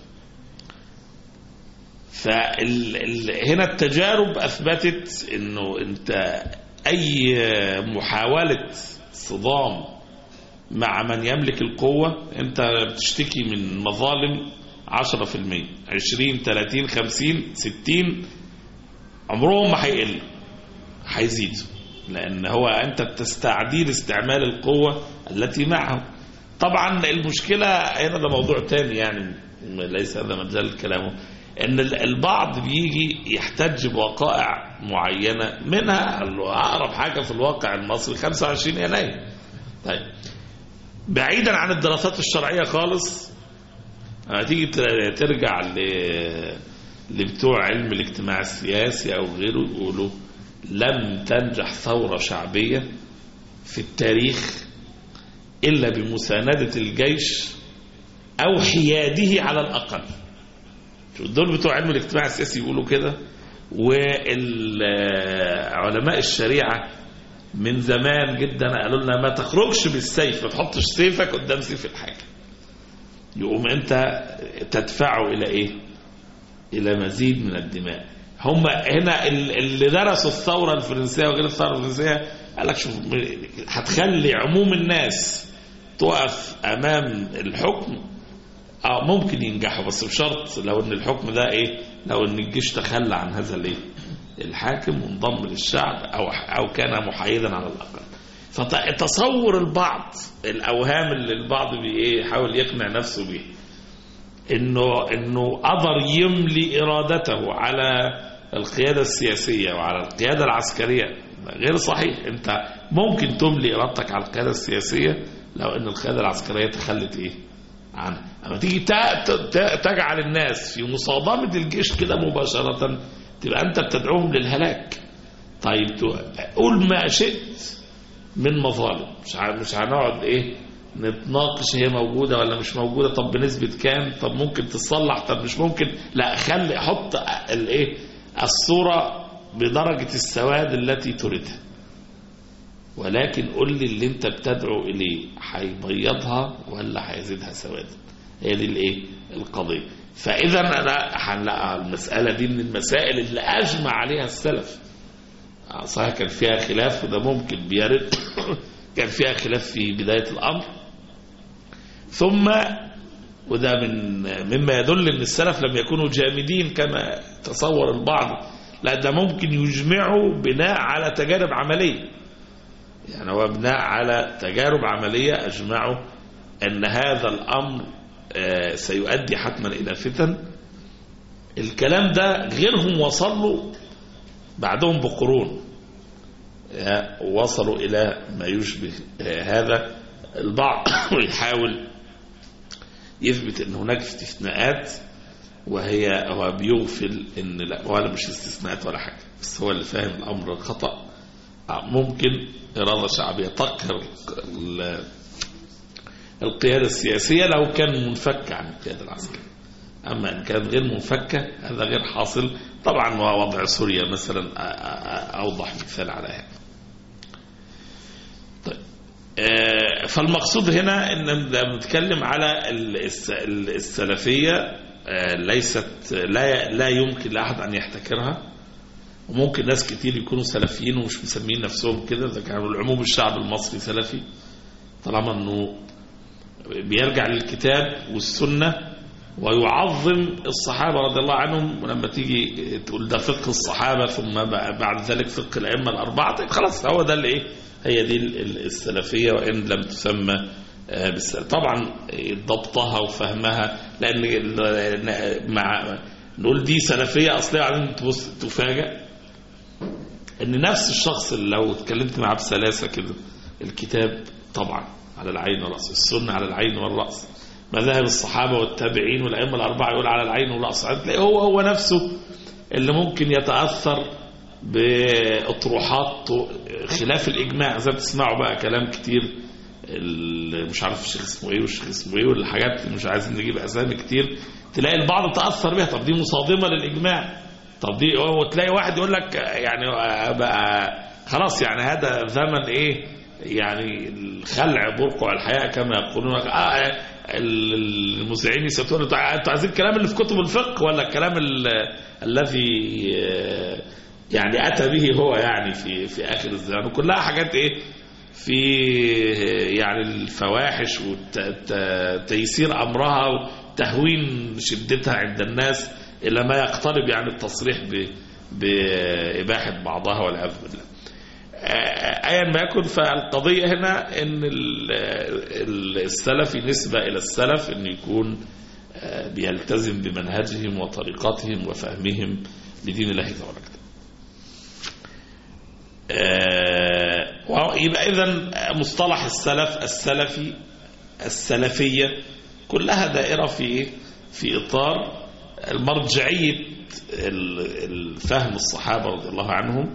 S3: فهنا التجارب أثبتت إنه أنت أي محاولة صدام مع من يملك القوة أنت بتشتكي من مظالم 10%، 20 30 50 60 عمرهم ما هيقل، هيزيدوا، لأن هو أنت بتستعديل استعمال القوة التي معه. طبعا المشكلة هنا ده موضوع تاني يعني ليس هذا مجال كلامه، ان البعض بيجي يحتج بوقائع معينة، منها أقرب حاجة في الواقع المصري 25 يناير. طيب بعيدا عن الدراسات الشرعية خالص، تيجي ترجع لبتوع علم الاجتماع السياسي أو غيره يقولوا لم تنجح ثورة شعبية في التاريخ إلا بمساندة الجيش أو حياده على الأقل. دول بتوع علم الاجتماع السياسي يقولوا كده، وعلماء الشريعة من زمان جدا قالوا لنا ما تخرجش بالسيف، ما تحطش سيفك قدام سيف الحاكم، يقوم انت تدفعه الى ايه؟ الى مزيد من الدماء. هم هنا اللي درسوا الثورة الفرنسية وغير الثورة الفرنسية قال لك شوف هتخلي عموم الناس تقف امام الحكم ممكن ينجحوا، بس بشرط لو ان الحكم ده ايه، لو ان الجيش تخلى عن هذا الايه الحاكم وانضم للشعب او كان محايدا على الاقل. فتصور البعض الاوهام اللي البعض بيحاول يقنع نفسه بيه انه قدر يملي ارادته على القيادة السياسية وعلى القيادة العسكرية، غير صحيح. انت ممكن تملي ارادتك على القيادة السياسية لو ان القيادة العسكرية تخلت ايه عنها. اما تيجي تجعل الناس في مصادمة الجيش كده مباشرة تبقى انت بتدعوهم للهلاك. طيب قول ما شئت من مظالم، مش هنقعد نتناقش هي موجودة ولا مش موجودة، طب بنسبة كام، طب ممكن تصلح، طب مش ممكن، لا حط الصورة بدرجة السواد التي تريدها، ولكن قل لي اللي انت بتدعو اليه هيبيضها ولا هيزيدها سوادا. هي دي القضية. فاذا انا هنلاقي المسألة دي من المسائل اللي اجمع عليها السلف. صحيح كان فيها خلاف وده ممكن بيرد كان فيها خلاف في بداية الامر، ثم وده مما يدل ان السلف لم يكونوا جامدين كما تصور البعض، لا ده ممكن يجمعوا بناء على تجارب عملية. يعني هو بناء على تجارب عملية أجمعوا أن هذا الأمر سيؤدي حتما إلى فتن. الكلام ده غيرهم وصلوا بعدهم بقرون، وصلوا إلى ما يشبه هذا. البعض يحاول يثبت أن هناك استثناءات، هو بيغفل أن لا، ولا مش استثناءات ولا حاجة، بس هو اللي فاهم الأمر الخطأ. ممكن إرادة شعبية تقهر القيادة السياسية لو كان منفك عن القيادة العسكرية، أما إن كان غير منفكة هذا غير حاصل طبعا. ووضع سوريا مثلا أوضح مثال على هذا. طيب فالمقصود هنا إن بنتكلم على السلفية ليست لا يمكن لأحد أن يحتكرها. وممكن ناس كتير يكونوا سلفيين ومش مسمين نفسهم كده، إذا كانوا العموم الشعب المصري سلفي طالما أنه بيرجع للكتاب والسنة ويعظم الصحابة رضي الله عنهم. ولما تيجي تقول ده فقه الصحابة ثم بعد ذلك فقه الأئمة الأربعة، طيب خلاص هو ده اللي هي دي السلفية وإن لم تسمى طبعا ضبطها وفهمها، لأن نقول دي سلفية أصلية بعدين تفاجأ ان نفس الشخص اللي لو اتكلمت معاه بسلاسة كده الكتاب طبعا على العين والرأس، السنة على العين والرأس، مذاهب الصحابة والتابعين والأئمة الأربعة يقول على العين والرأس، تلاقيه هو نفسه اللي ممكن يتأثر بأطروحات خلاف الإجماع. زي بتسمعوا بقى كلام كتير مش عارف الشيخ اسمه ايه والشيخ اسمه ايه والحاجات اللي مش عايزين نجيب أسامي كتير، تلاقي البعض تأثر بها. طب دي مصادمة للإجماع، طب دي وتلاقي واحد يقول لك يعني بقى خلاص يعني هذا زمن يعني الخلع برقع الحياة كما يقولون. المذيعين يسألون انتوا عايزين الكلام اللي في كتب الفقه ولا الكلام الذي يعني أتى به هو يعني في آخر الزمان، وكلها حاجات في يعني الفواحش وتيسير أمرها وتهوين شدتها عند الناس إلى ما يقترب يعني التصريح بإباحة بعضها والعياذ بالله. أيا ما يكن، فالقضية هنا إن السلفي نسبة إلى السلف إن يكون بيلتزم بمنهجهم وطريقتهم وفهمهم لدين الله تبارك وتعالى. يبقى إذن مصطلح السلف السلفية كلها دائرة في إطار المرجعية الفهم الصحابة رضي الله عنهم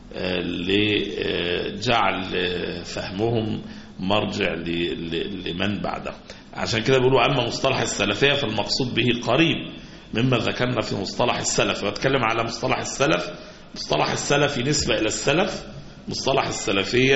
S3: لجعل فهمهم مرجع لمن بعده. عشان كده بيقولوا أما مصطلح السلفية فالمقصود به قريب مما ذكرنا في مصطلح السلف. واتكلم على مصطلح السلف، مصطلح السلفي نسبة إلى السلف، مصطلح السلفية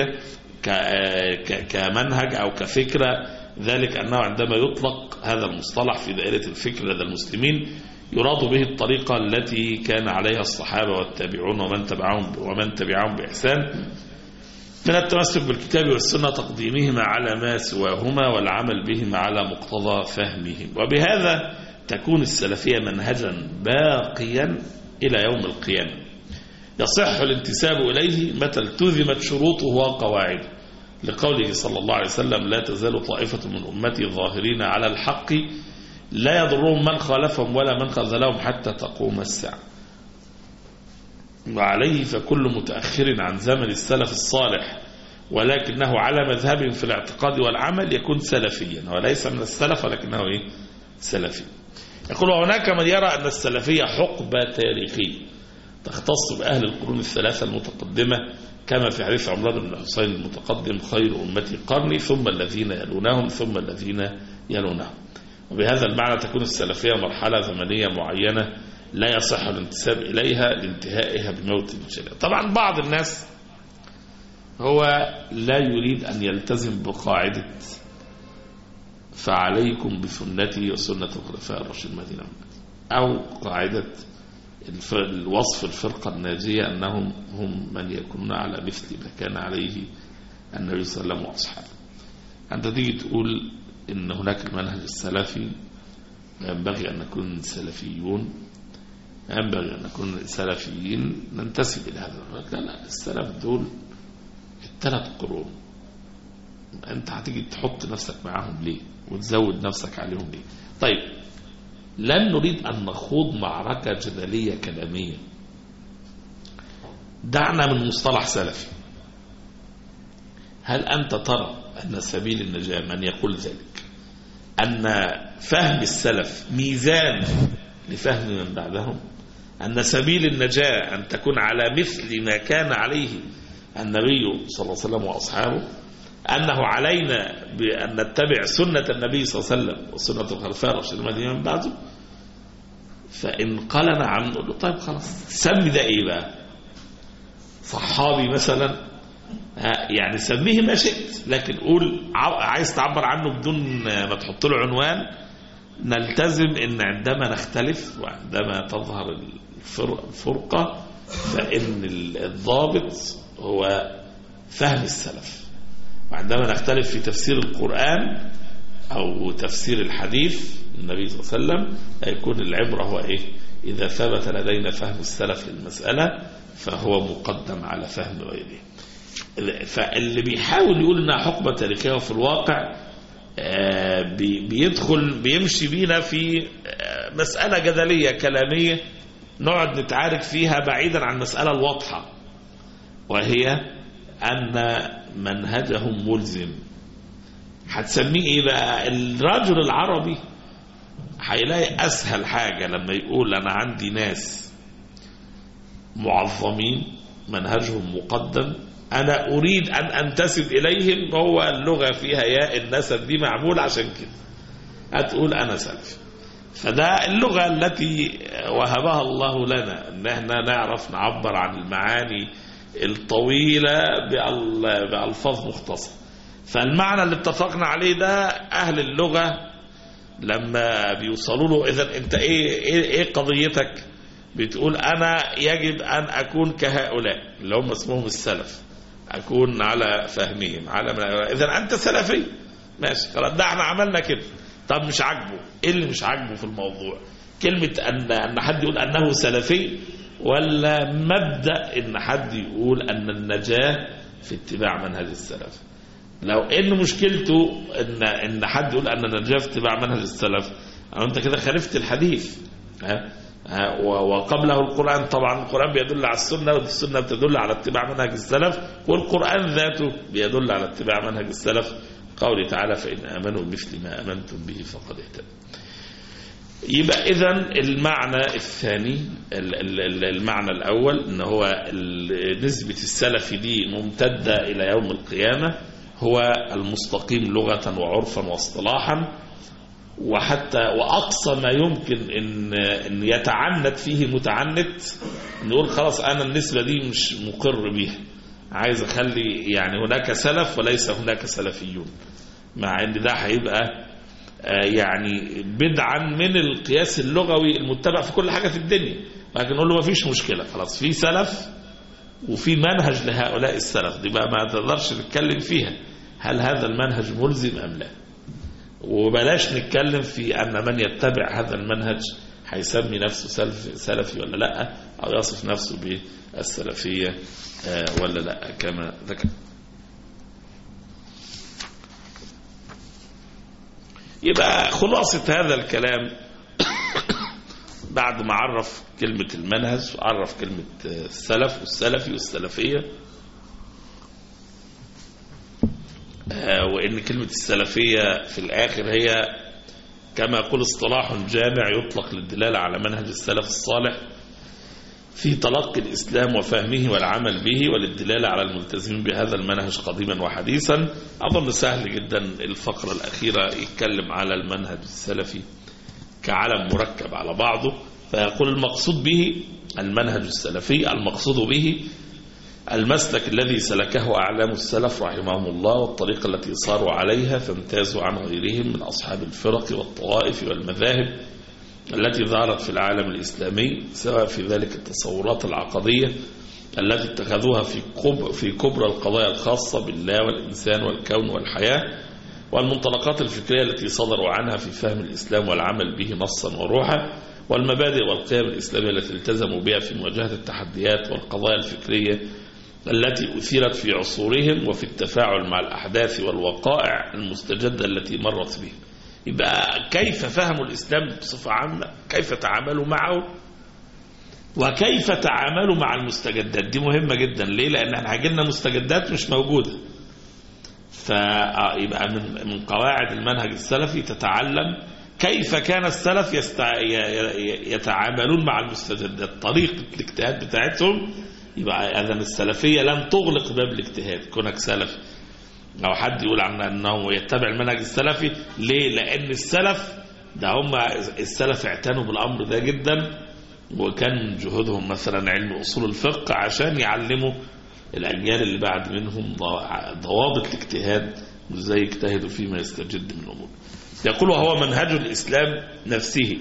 S3: كمنهج أو كفكرة، ذلك أنه عندما يطلق هذا المصطلح في دائرة الفكر لدى المسلمين يراد به الطريقة التي كان عليها الصحابة والتابعون ومن تبعهم بإحسان من التمسك بالكتاب والسنة، تقديمهما على ما سواهما والعمل بهما على مقتضى فهمهم. وبهذا تكون السلفية منهجا باقيا إلى يوم القيامة يصح الانتساب إليه متى التزمت شروطه وقواعده، لقوله صلى الله عليه وسلم: لا تزال طائفة من أمتي ظاهرين على الحق لا يضرهم من خالفهم ولا من خذلهم حتى تقوم الساعة. وعليه فكل متأخر عن زمن السلف الصالح ولكنه على مذهب في الاعتقاد والعمل يكون سلفيا. هو ليس من السلف ولكنه سلفي. يقول هناك من يرى أن السلفية حقبة تاريخية تختص بأهل القرون الثلاثة المتقدمة، كما في حديث عمران بن حسين المتقدم: خير أمتي قرني ثم الذين يلونهم ثم الذين يلونهم. وبهذا المعنى تكون السلفية مرحلة زمنية معينة لا يصح الانتساب إليها لانتهائها بموت الشريعة. طبعا بعض الناس هو لا يريد أن يلتزم بقاعدة فعليكم بسنتي وسنة الخلفاء الراشدين المهديين، أو قاعدة الوصف الفرقة الناجية أنهم هم من يكونون على مثل ما كان عليه النبي صلى الله عليه وسلم وأصحابه. أنت تيجي تقول إن هناك المنهج السلفي، ينبغي أن نكون سلفيون، ينبغي أن نكون سلفيين ننتسب إلى هذا. لا، السلف دول الثلاث قرون، أنت هتيجي تحط نفسك معاهم ليه وتزود نفسك عليهم ليه؟ طيب، لن نريد أن نخوض معركة جدلية كلامية. دعنا من مصطلح سلفي. هل أنت ترى أن سبيل النجاة، من يقول ذلك، أن فهم السلف ميزان لفهم من بعدهم، أن سبيل النجاة أن تكون على مثل ما كان عليه النبي صلى الله عليه وسلم وأصحابه، أنه علينا بأن نتبع سنة النبي صلى الله عليه وسلم وسنة الخلفاء الراشدين المهديين من بعده؟ فإن قال نعم نقول له طيب خلاص، سمي ده إيه بقى؟ صحابي مثلا، يعني سميه ما شئت، لكن قول عايز تعبر عنه بدون ما تحط له عنوان. نلتزم ان عندما نختلف وعندما تظهر الفرقة فإن الضابط هو فهم السلف، وعندما نختلف في تفسير القرآن أو تفسير الحديث النبي صلى الله عليه وسلم يكون العبرة هو إذا ثبت لدينا فهم السلف للمسألة فهو مقدم على فهم غيره. فاللي بيحاول يقول انها حقبة تاريخية وفي الواقع بيدخل بيمشي بينا في مسألة جدلية كلامية نقعد نتعارك فيها بعيدا عن المسألة الواضحة، وهي أن منهجهم ملزم. هتسميه ايه بقى؟ الرجل العربي هيلاقي أسهل حاجة لما يقول أنا عندي ناس معظمين منهجهم مقدم، أنا أريد أن أنتسب إليهم، هو اللغة فيها ياء النسب دي معمول عشان كده هتقول أنا سلفي. فده اللغة التي وهبها الله لنا، أن احنا نعرف نعبر عن المعاني الطويلة بألفاظ مختصرة. فالمعنى اللي اتفقنا عليه ده أهل اللغة لما بيوصلوا له، إذا أنت إيه قضيتك؟ بتقول أنا يجب أن أكون كهؤلاء اللي هم اسمهم السلف، أكون على فهمهم إذا أنت سلفي، ماشي خلاص، ده احنا عملنا كده. طب مش عاجبه، إيه اللي مش عاجبه في الموضوع؟ كلمة أن حد يقول أنه سلفي، ولا مبدأ أن حد يقول أن النجاة في اتباع منهج السلف؟ لو إن مشكلته أن حد يقول أن النجاة في اتباع منهج السلف، أو أنت كده خالفت الحديث. وقبله القرآن، طبعا القرآن بيدل على السنة، والسنة بتدل على اتباع منهج السلف، والقرآن ذاته بيدل على اتباع منهج السلف. قوله تعالى فإن آمنوا بمثل ما آمنتم به فقد اهتدوا. يبقى إذن المعنى الثاني، المعنى الأول إن هو نسبة السلف دي ممتدة إلى يوم القيامة، هو المستقيم لغة وعرفا واصطلاحا، وحتى وأقصى ما يمكن إن يتعنت فيه متعنت، نقول خلاص أنا النسبة دي مش مقر بيها، عايز أخلي يعني هناك سلف وليس هناك سلفيون، مع إن ده هيبقى يعني بدعا من القياس اللغوي المتبع في كل حاجة في الدنيا. لكن نقول له ما فيش مشكلة، خلاص في سلف وفي منهج لهؤلاء السلف، دي بقى ما تقدرش نتكلم فيها هل هذا المنهج ملزم أم لا، وبلاش نتكلم في أن من يتبع هذا المنهج هيسمي نفسه سلفي ولا لا، أو يصف نفسه بالسلفية ولا لا كما ذكر. يبقى خلاصة هذا الكلام بعد ما عرف كلمة المنهج وعرف كلمة السلف والسلفي والسلفية، وإن كلمة السلفية في الآخر هي كما يقول اصطلاح جامع يطلق للدلالة على منهج السلف الصالح في تلقي الإسلام وفهمه والعمل به، وللدلالة على الملتزمين بهذا المنهج قديما وحديثا. أظن سهل جدا الفقرة الأخيرة يتكلم على المنهج السلفي كعلم مركب على بعضه، فيقول المقصود به المنهج السلفي، المقصود به المسلك الذي سلكه أعلام السلف رحمهم الله، والطريقة التي صاروا عليها فامتازوا عن غيرهم من أصحاب الفرق والطوائف والمذاهب التي ظهرت في العالم الإسلامي، سواء في ذلك التصورات العقدية التي اتخذوها في كبرى القضايا الخاصة بالله والإنسان والكون والحياة، والمنطلقات الفكرية التي صدروا عنها في فهم الإسلام والعمل به نصا وروحا، والمبادئ والقيم الإسلامية التي التزموا بها في مواجهة التحديات والقضايا الفكرية التي أثيرت في عصورهم، وفي التفاعل مع الأحداث والوقائع المستجدة التي مرت به. يبقى كيف فهموا الإسلام بصفة عامة، كيف تعاملوا معه، وكيف تعاملوا مع المستجدات. دي مهمة جدا. ليه؟ لأن احنا هيجيلنا مستجدات مش موجودة. فيبقى من قواعد المنهج السلفي تتعلم كيف كان السلف يتعاملون مع المستجدات، طريقة الاجتهاد بتاعتهم. يبقى إذن السلفية لن تغلق باب الاجتهاد. كونك سلف أو حد يقول عنه أنه يتبع المنهج السلفي، ليه؟ لأن السلف ده هم السلف اعتنوا بالأمر ده جدا، وكان من جهودهم مثلا علم أصول الفقه عشان يعلموا الأجيال اللي بعد منهم ضوابط الاجتهاد وازاي يجتهدوا فيما يستجد من الأمور. يقول وهو منهج الإسلام نفسه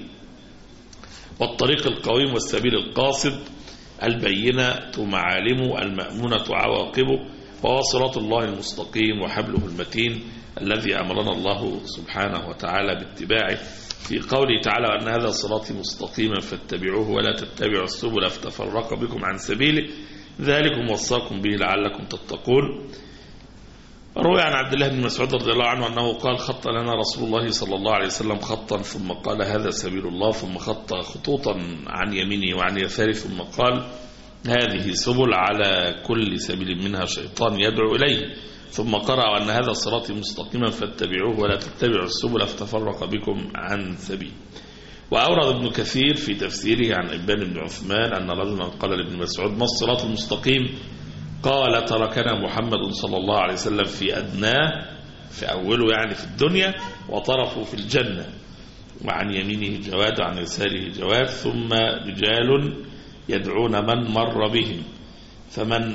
S3: والطريق القويم والسبيل القاصد البينة معالمه المأمونة عواقبه، وهو صراط الله المستقيم وحبله المتين الذي أمرنا الله سبحانه وتعالى باتباعه في قوله تعالى أن هذا صراطي مستقيما فاتبعوه ولا تتبعوا السبل فتفرق بكم عن سبيله ذلكم وصاكم به لعلكم تتقون. روي عن عبد الله بن مسعود رضي الله عنه أنه قال خط لنا رسول الله صلى الله عليه وسلم خطا ثم قال هذا سبيل الله، ثم خط خطوطا عن يمينه وعن يساره ثم قال هذه سبل على كل سبيل منها شيطان يدعو إليه، ثم قرأ أن هذا صراطي مستقيما فاتبعوه ولا تتبعوا السبل فتفرق بكم عن سبيل. وأورد ابن كثير في تفسيره عن إبان بن عثمان أن رجلا قال لابن مسعود ما الصراط المستقيم؟ قال تركنا محمد صلى الله عليه وسلم في أدناه، في أوله يعني في الدنيا، وطرفه في الجنة، وعن يمينه جواد وعن يساره جواد، ثم رجال يدعون من مر بهم، فمن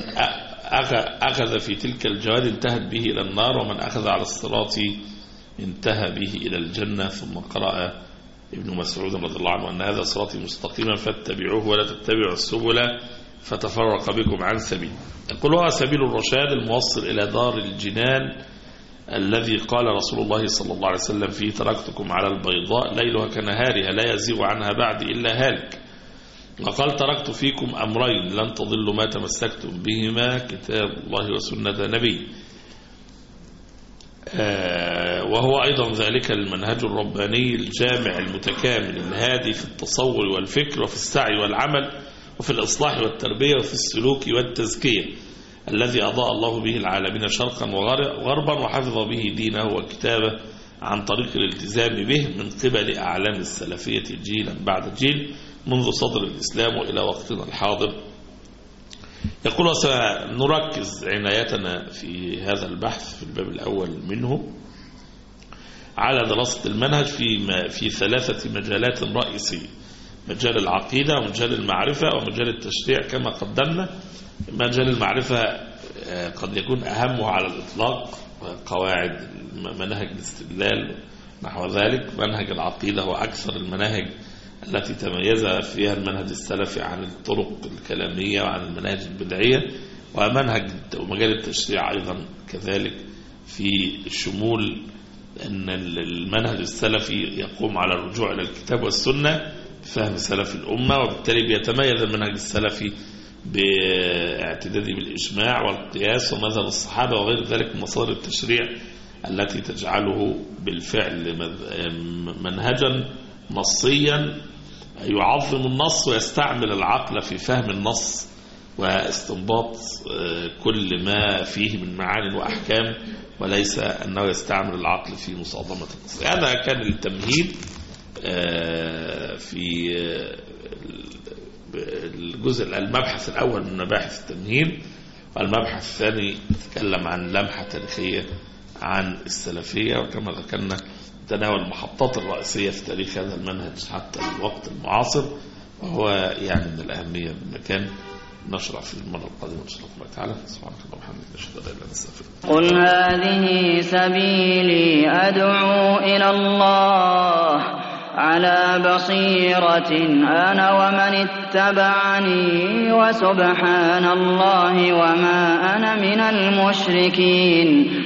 S3: أخذ في تلك الجواد انتهت به إلى النار، ومن أخذ على الصراط انتهى به إلى الجنة. ثم قرأ ابن مسعود رضي الله عنه أن هذا صراطي مستقيما فاتبعوه ولا تتبعوا السبل فتفرق بكم عن سبيل. يقول هو سبيل الرشاد الموصل إلى دار الجنان الذي قال رسول الله صلى الله عليه وسلم فيه تركتكم على البيضاء ليلها كنهارها لا يزيغ عنها بعد إلا هالك. وقال تركت فيكم أمرين لن تضلوا ما تمسكتم بهما كتاب الله وسنة نبي. وهو أيضا ذلك المنهج الرباني الجامع المتكامل الهادي في التصور والفكر وفي السعي والعمل وفي الإصلاح والتربية وفي السلوك والتزكية الذي أضاء الله به العالمين شرقا وغربا وحفظ به دينه وكتابه عن طريق الالتزام به من قبل أعلام السلفية جيلا بعد جيل منذ صدر الإسلام إلى وقتنا الحاضر. يقول وسنركز عنايتنا في هذا البحث في الباب الأول منه على دراسة المنهج في ثلاثة مجالات رئيسية: مجال العقيدة ومجال المعرفة ومجال التشريع. كما قدمنا مجال المعرفة قد يكون أهمه على الإطلاق قواعد منهج الاستدلال نحو ذلك. منهج العقيدة هو أكثر المناهج التي تميز فيها المنهج السلفي عن الطرق الكلامية وعن المناهج البدعية، ومجال التشريع أيضا كذلك في شمول أن المنهج السلفي يقوم على الرجوع إلى الكتاب والسنة بفهم سلف الأمة، وبالتالي بيتميز المنهج السلفي باعتداده بالإجماع والقياس ومذهب الصحابة وغير ذلك من مصادر التشريع التي تجعله بالفعل منهجا نصيا يعظم النص ويستعمل العقل في فهم النص واستنباط كل ما فيه من معاني وأحكام، وليس أنه يستعمل العقل في مصادمة القصة. هذا كان التمهيد في الجزء المبحث الأول من مباحث التمهيد. والمبحث الثاني يتكلم عن لمحة تاريخية عن السلفية، وكما ذكرنا تناول المحطات الرئيسية في تاريخ هذا المنهج حتى الوقت المعاصر، وهو يعني من الأهمية بمكان. نشرع في المرة القادمة إن شاء الله تعالى. سبحانك اللهم وبحمدك نشهد أن لا إله إلا أنت نستغفرك.
S4: قل هذه سبيلي أدعو إلى الله على بصيرة أنا ومن اتبعني وسبحان الله وما أنا من المشركين.